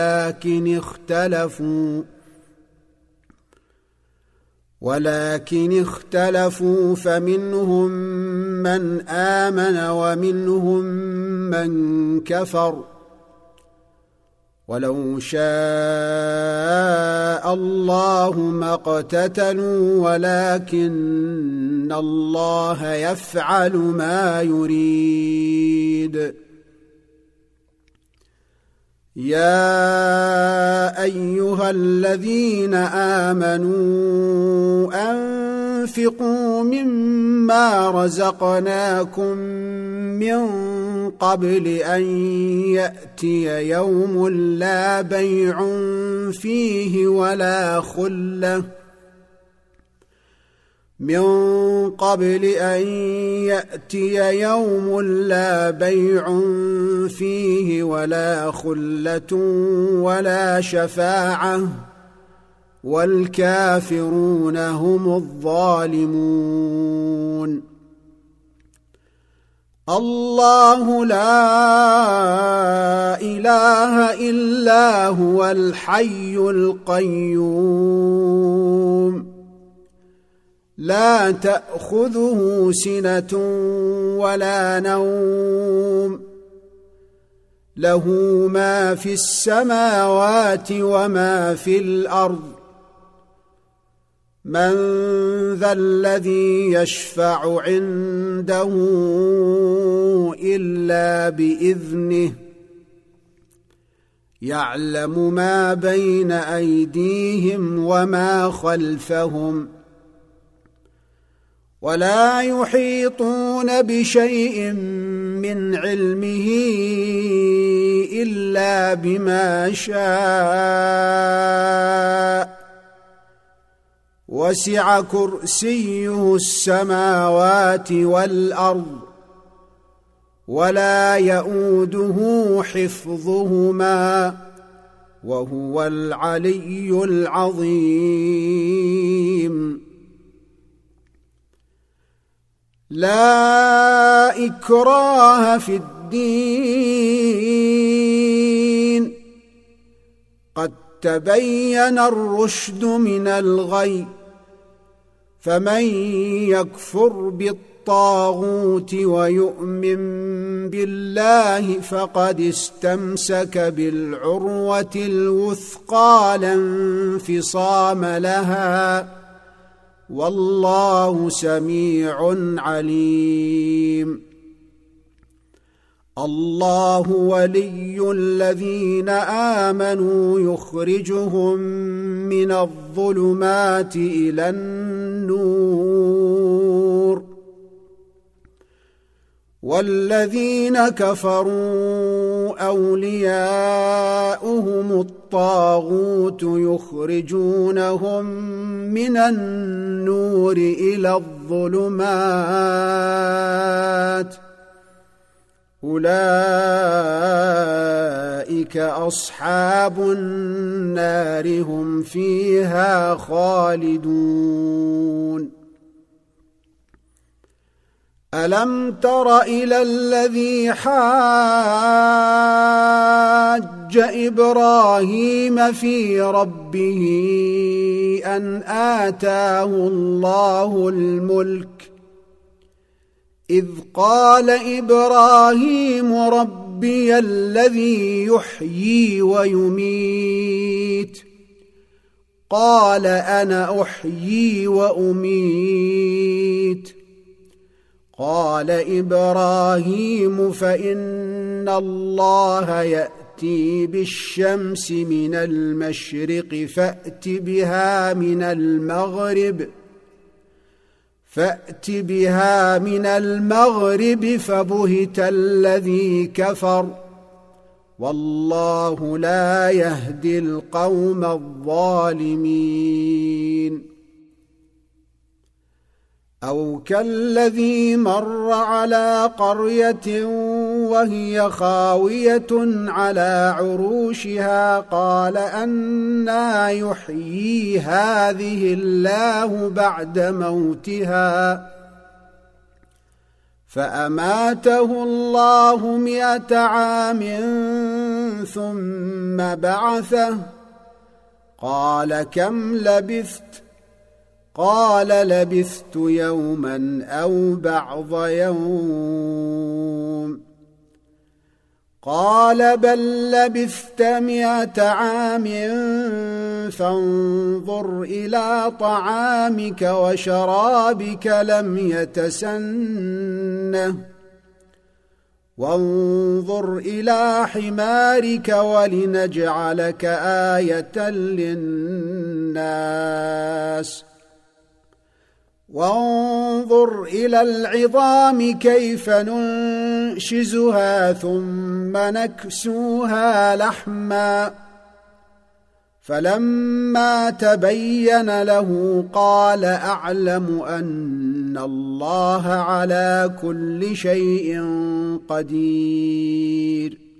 ولكن اختلفوا فمنهم من آمن ومنهم من كفر. ولو شاء الله ما اقتتلوا ولكن الله يفعل ما يريد. يا أيها الذين آمنوا أنفقوا مما رزقناكم من قبل أن يأتي يوم لا بيع فيه ولا خلة من قبل أن يأتي يوم لا بيع فيه ولا خلة ولا شفاعة والكافرون هم الظالمون. الله لا إله إلا هو الحي القيوم لا تأخذه سنة ولا نوم له ما في السماوات وما في الأرض من ذا الذي يشفع عنده إلا بإذنه يعلم ما بين أيديهم وما خلفهم ولا يحيطون بشيء من علمه إلا بما شاء وسع كرسيه السماوات والأرض ولا يؤوده حفظهما وهو العلي العظيم لا إكراه في الدين قد تبين الرشد من الغي فمن يكفر بالطاغوت ويؤمن بالله فقد استمسك بالعروة الوثقى لا انفصام لها والله سميع عليم الله ولي الذين آمنوا يخرجهم من الظلمات إلى النور والذين كفروا أولياؤهم الطاغوت يخرجونهم من النور إلى الظلمات أولئك أصحاب النار هم فيها خالدون ألم تر إلى الذي حاج إبراهيم في ربه أن آتاه الله الملك إذ قال إبراهيم ربي الذي يحيي ويميت قال أنا أحيي وأميت قال إبراهيم فإن الله يأتي بالشمس من المشرق فأت بها من المغرب فبهت الذي كفر والله لا يهدي القوم الظالمين أو كالذي مر على قرية وهي خاوية على عروشها قال أنى يحيي هذه الله بعد موتها فأماته الله 100 عام ثم بعثه قال كم لبثت قال لبثت يوما أو بعض يوم قال بل لبثت 100 عام فانظر إلى طعامك وشرابك لم يتسنه وانظر إلى حمارك ولنجعلك آية للناس وانظر إلى العظام كيف ننشزها ثم نكسوها لحما فلما تبين له قال أعلم أن الله على كل شيء قدير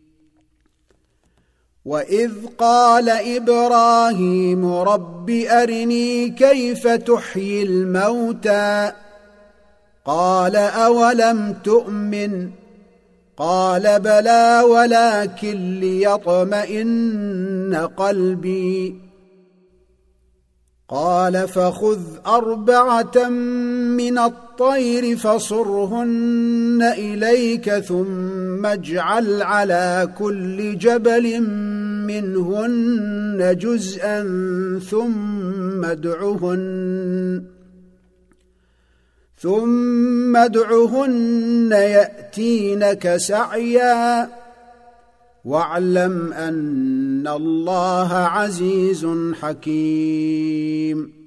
وإذ قال إبراهيم رب أرني كيف تحيي الموتى قال أولم تؤمن قال بلى ولكن ليطمئن قلبي قال فخذ 4 من الطير فصرهن إليك ثم اجعل على كل جبل منهن جزءا ثم ادعهن يأتينك سعيا واعلم أن الله عزيز حكيم.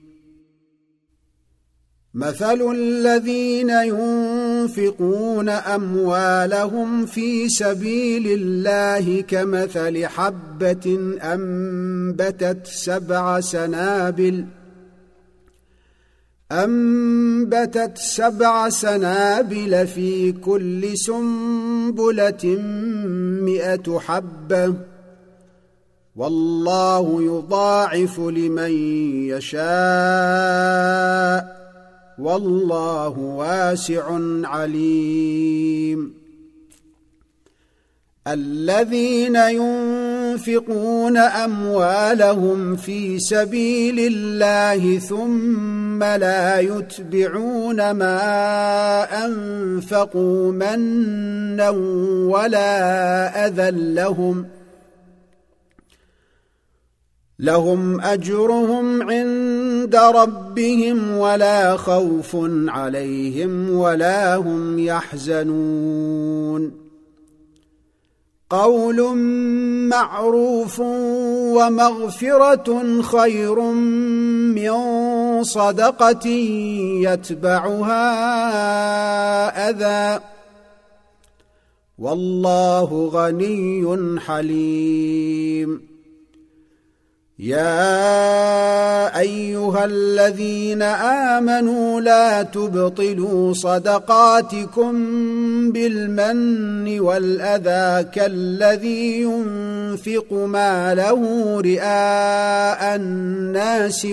مثل الذين ينفقون أموالهم في سبيل الله كمثل حبة أنبتت 7 سنابل في كل سنبلة 100 حبة والله يضاعف لمن يشاء والله واسع عليم. الذين ينفقون أموالهم في سبيل الله ثم لا يتبعون ما أنفقوا منا ولا أذى لهم أجرهم عند ربهم ولا خوف عليهم ولا هم يحزنون. قول معروف ومغفرة خير من صدقة يتبعها أذى والله غني حليم. يا أيها الذين آمنوا لا تبطلوا صدقاتكم بالمن والأذى كالذي ينفق ماله رئاء الناس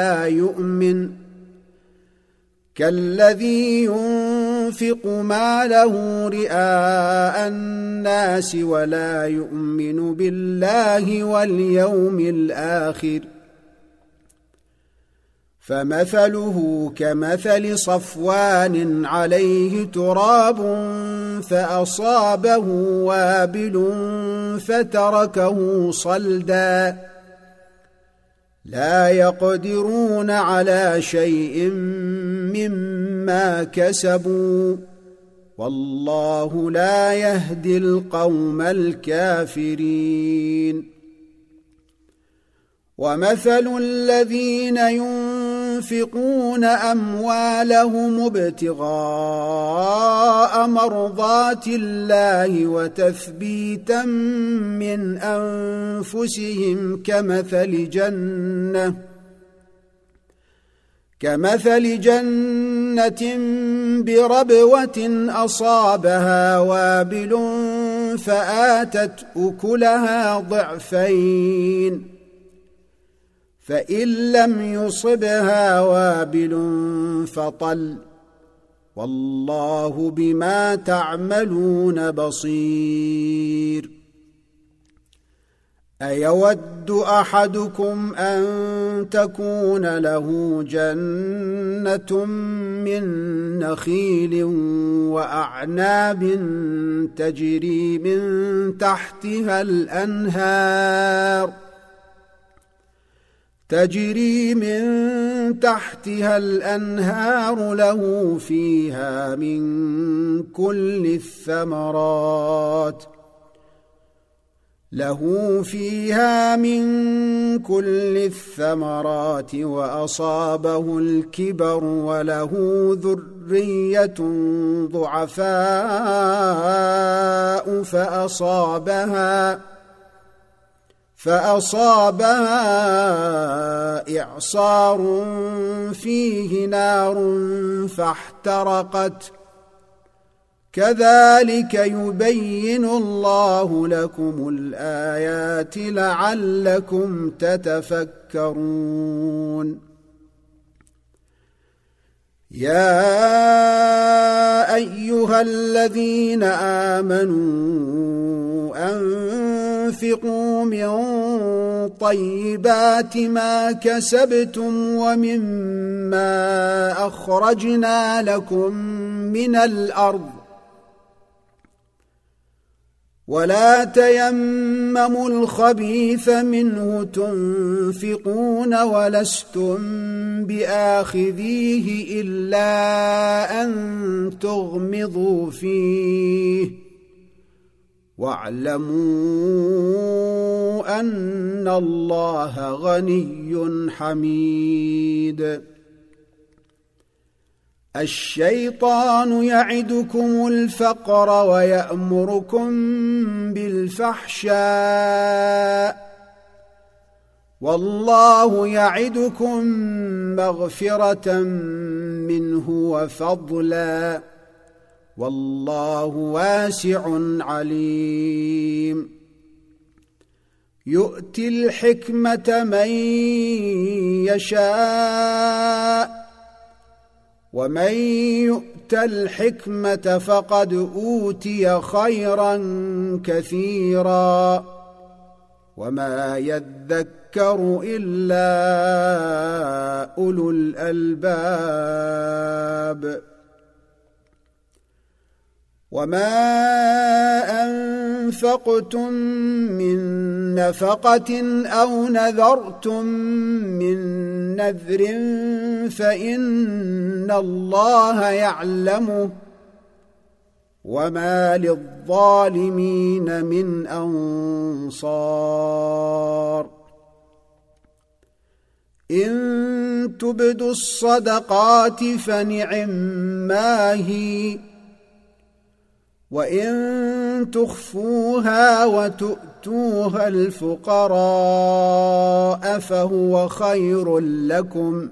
ولا يؤمن بالله واليوم الآخر فمثله كمثل صفوان عليه تراب فأصابه وابل فتركه صلدا لا يقدرون على شيء مما كسبوا والله لا يهدي القوم الكافرين. ومثل الذين ينفقون أموالهم ابتغاء مرضات الله وتثبيتا من أنفسهم كمثل جنة بربوة أصابها وابل فآتت أكلها ضعفين فإن لم يصبها وابل فطل والله بما تعملون بصير. أيود أحدكم أن تكون له جنة من نخيل وأعناب تجري من تحتها الأنهار له فيها من كل الثمرات وأصابه الكبر وله ذرية ضعفاء فأصابها إعصار فيه نار فاحترقت كذلك يبين الله لكم الآيات لعلكم تتفكرون. يا أيها الذين آمنوا أنفقوا من طيبات ما كسبتم ومما أخرجنا لكم من الأرض ولا تيمموا الخبيث منه تنفقون ولستم بآخذيه إلا أن تغمضوا فيه واعلموا أن الله غني حميد. الشيطان يعدكم الفقر ويأمركم بالفحشاء والله يعدكم مغفرة منه وفضلا والله واسع عليم. يؤتي الحكمة من يشاء ومن يؤت الحكمة فقد أوتي خيرا كثيرا وما يذكر إلا أولو الألباب. وما أنفقتم من نفقة أو نذرتم من نذر فإن الله يعلمه وما للظالمين من أنصار. إن تبدوا الصدقات فنعما هي وإن تخفوها وتؤتوها الفقراء فهو خير لكم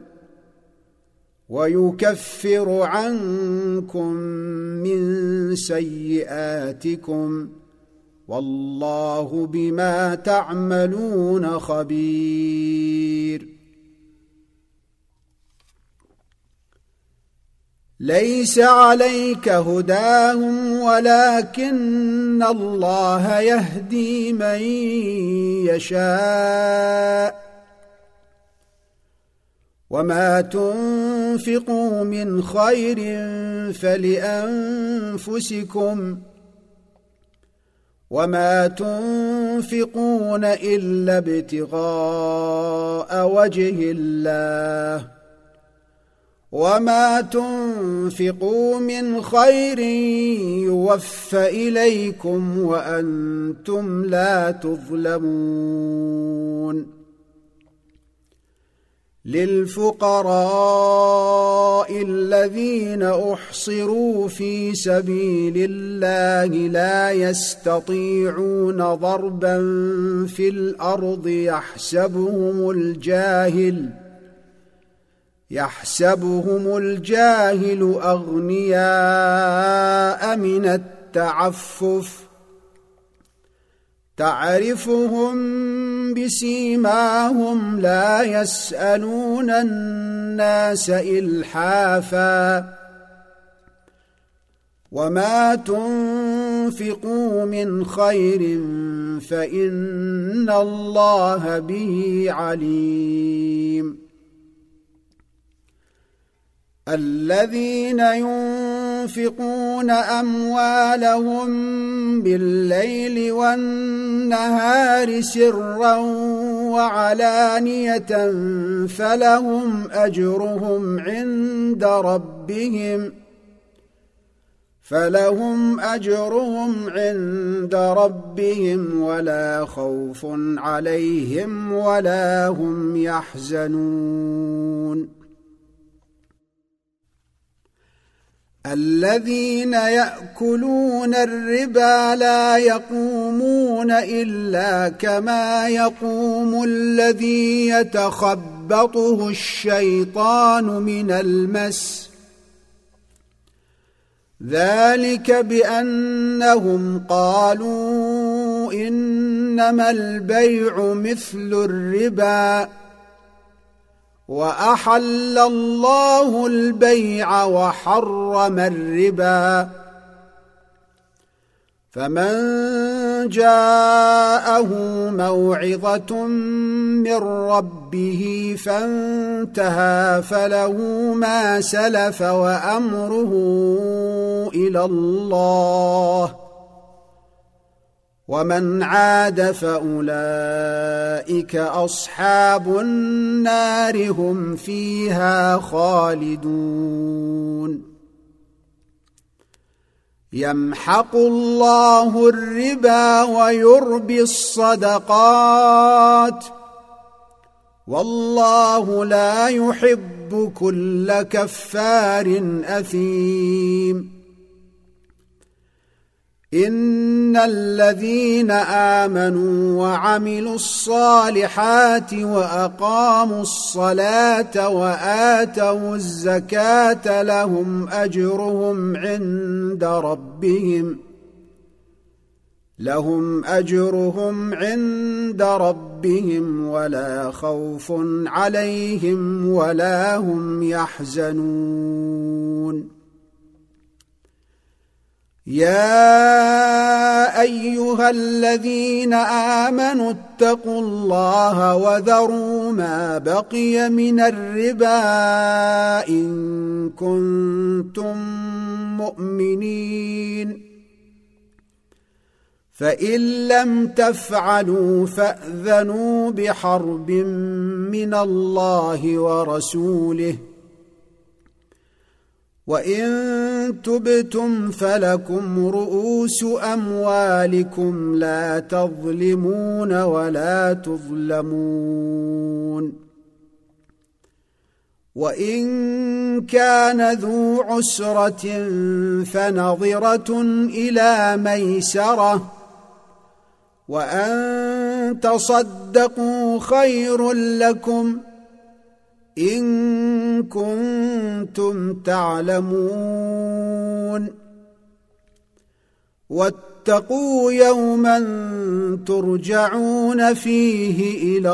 ويكفر عنكم من سيئاتكم والله بما تعملون خبير. ليس عليك هداهم ولكن الله يهدي من يشاء وما تنفقوا من خير فلأنفسكم وما تنفقون إلا ابتغاء وجه الله وما تنفقوا من خير يوفى إليكم وأنتم لا تظلمون. للفقراء الذين أحصروا في سبيل الله لا يستطيعون ضربا في الأرض يحسبهم الجاهل أغنياء من التعفف تعرفهم بسيماهم لا يسألون الناس إلحافا وما تنفقوا من خير فإن الله به عليم. الذين ينفقون أموالهم بالليل والنهار سرا وعلانية فلهم أجرهم عند ربهم ولا خوف عليهم ولا هم يحزنون. الذين يأكلون الربا لا يقومون إلا كما يقوم الذي يتخبطه الشيطان من المس ذلك بأنهم قالوا إنما البيع مثل الربا وأحل الله البيع وحرم الربا فمن جاءه موعظة من ربه فانتهى فله ما سلف وأمره إلى الله، ومن عاد فأولئك أصحاب النار هم فيها خالدون. يمحق الله الربا ويربي الصدقات، والله لا يحب كل كفار أثيم. إن الذين آمنوا وعملوا الصالحات وأقاموا الصلاة وآتوا الزكاة لهم أجرهم عند ربهم ولا خوف عليهم ولا هم يحزنون. يا أيها الذين آمنوا اتقوا الله وذروا ما بقي من الربا إن كنتم مؤمنين، فإن لم تفعلوا فأذنوا بحرب من الله ورسوله، وإن تبتم فلكم رؤوس أموالكم لا تظلمون ولا تظلمون. وإن كان ذو عسرة فنظرة إلى ميسرة، وأن تصدقوا خير لكم إن كنتم تعلمون. واتقوا يوما ترجعون فيه إلى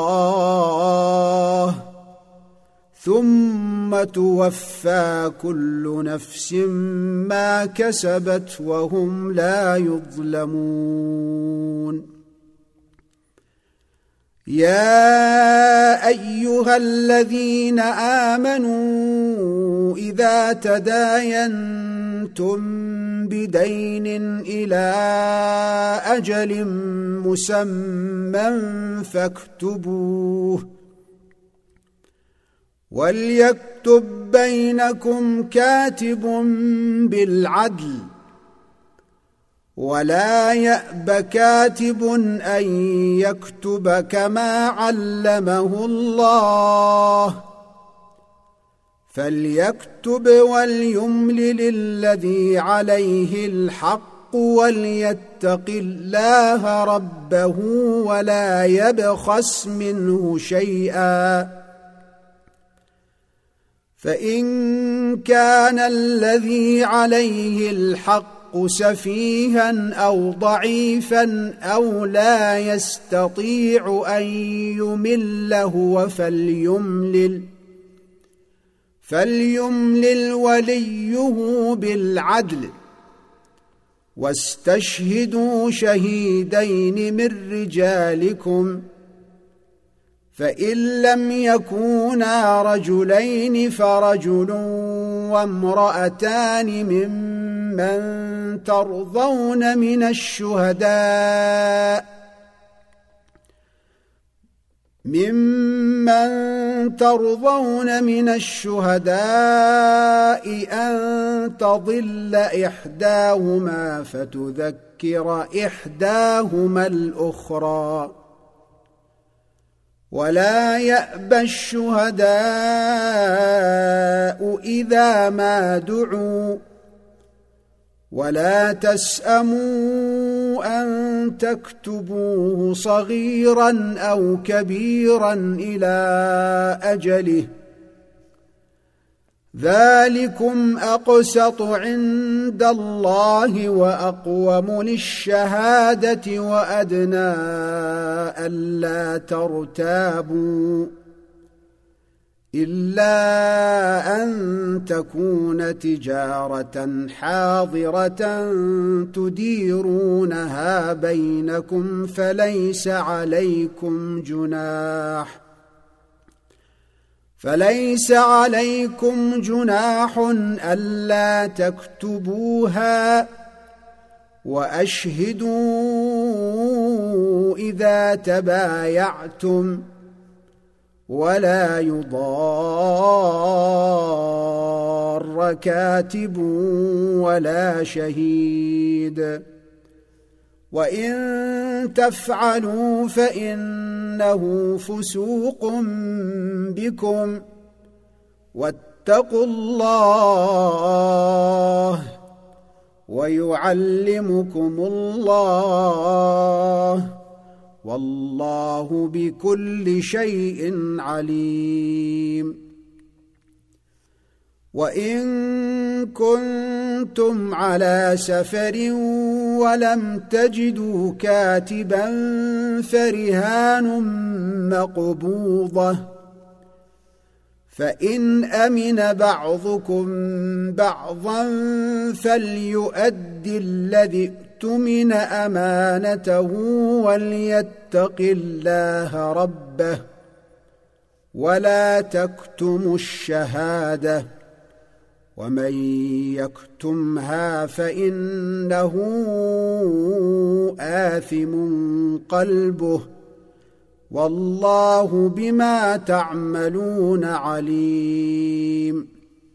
الله ثم توفى كل نفس ما كسبت وهم لا يظلمون. يا أيها الذين آمنوا إذا تداينتم بدين إلى أجل مسمى فاكتبوه، وليكتب بينكم كاتب بالعدل، ولا يأب كاتب أن يكتب كما علمه الله، فليكتب وليملل الذي عليه الحق وليتق الله ربه ولا يبخس منه شيئا، فإن كان الذي عليه الحق سفيها أو ضعيفا أو لا يستطيع أن يمل هو فليملل وليه بالعدل، واستشهدوا شهيدين من رجالكم، فإن لم يكونا رجلين فرجل وامرأتان ممن ترضون من الشهداء أن تضل إحداهما فتذكر إحداهما الأخرى، ولا يأبى الشهداء إذا ما دعوا، ولا تسأموا أن تكتبوه صغيرا أو كبيرا إلى أجله، ذلكم أقسط عند الله وأقوم للشهادة وأدنى ألا ترتابوا، إلا أن تكون تجارة حاضرة تديرونها بينكم فليس عليكم جناح ألا تكتبوها، وأشهدوا إذا تبايعتم، ولا يضار كاتب ولا شهيد، وإن تفعلوا فإنه فسوق بكم، واتقوا الله ويعلمكم الله، والله بكل شيء عليم. وإن كنتم على سفر ولم تجدوا كاتبا فرهان مقبوضة، فإن أمن بعضكم بعضا فليؤد الذي اؤتمن أمانته وليتق الله ربه، ولا تكتموا الشهادة، ومن يكتمها فإنه آثم قلبه، والله بما تعملون عليم.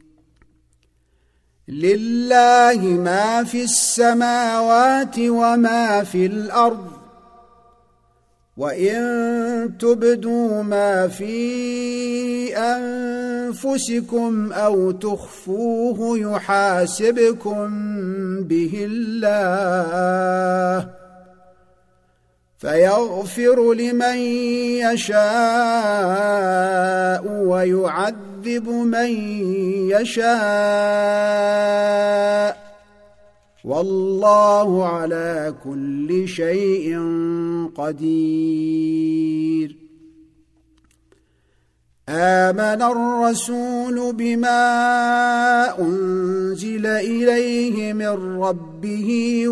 لله ما في السماوات وما في الأرض، وإن تبدوا ما في أنفسكم أو تخفوه يحاسبكم به الله، فيغفر لمن يشاء ويعذب من يشاء، والله على كل شيء قدير. آمن الرسول بما أنزل إليه من ربه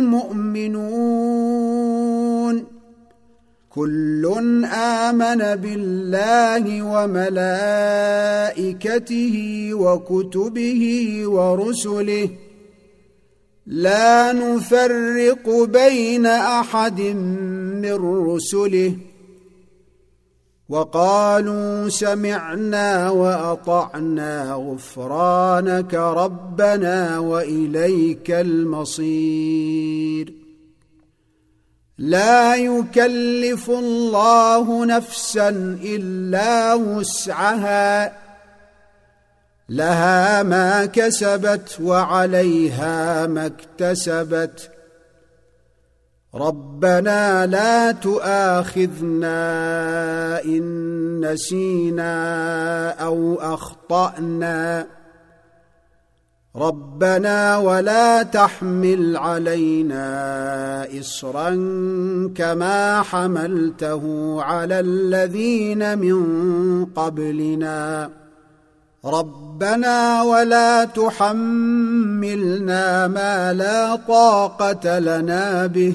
والمؤمنون كل آمن بالله وملائكته وكتبه ورسله لا نفرق بين أحد من رسله، وقالوا سمعنا وأطعنا غفرانك ربنا وإليك المصير. لا يكلف الله نفسا إلا وسعها، لها ما كسبت وعليها ما اكتسبت، ربنا لا تؤاخذنا إن نسينا أو أخطأنا، ربنا ولا تحمل علينا إصرا كما حملته على الذين من قبلنا، ربنا ولا تحملنا ما لا طاقة لنا به،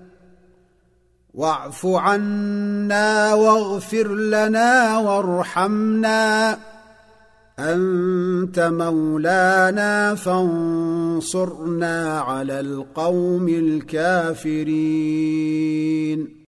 واعف عنا واغفر لنا وارحمنا، أنت مولانا فانصرنا على القوم الكافرين.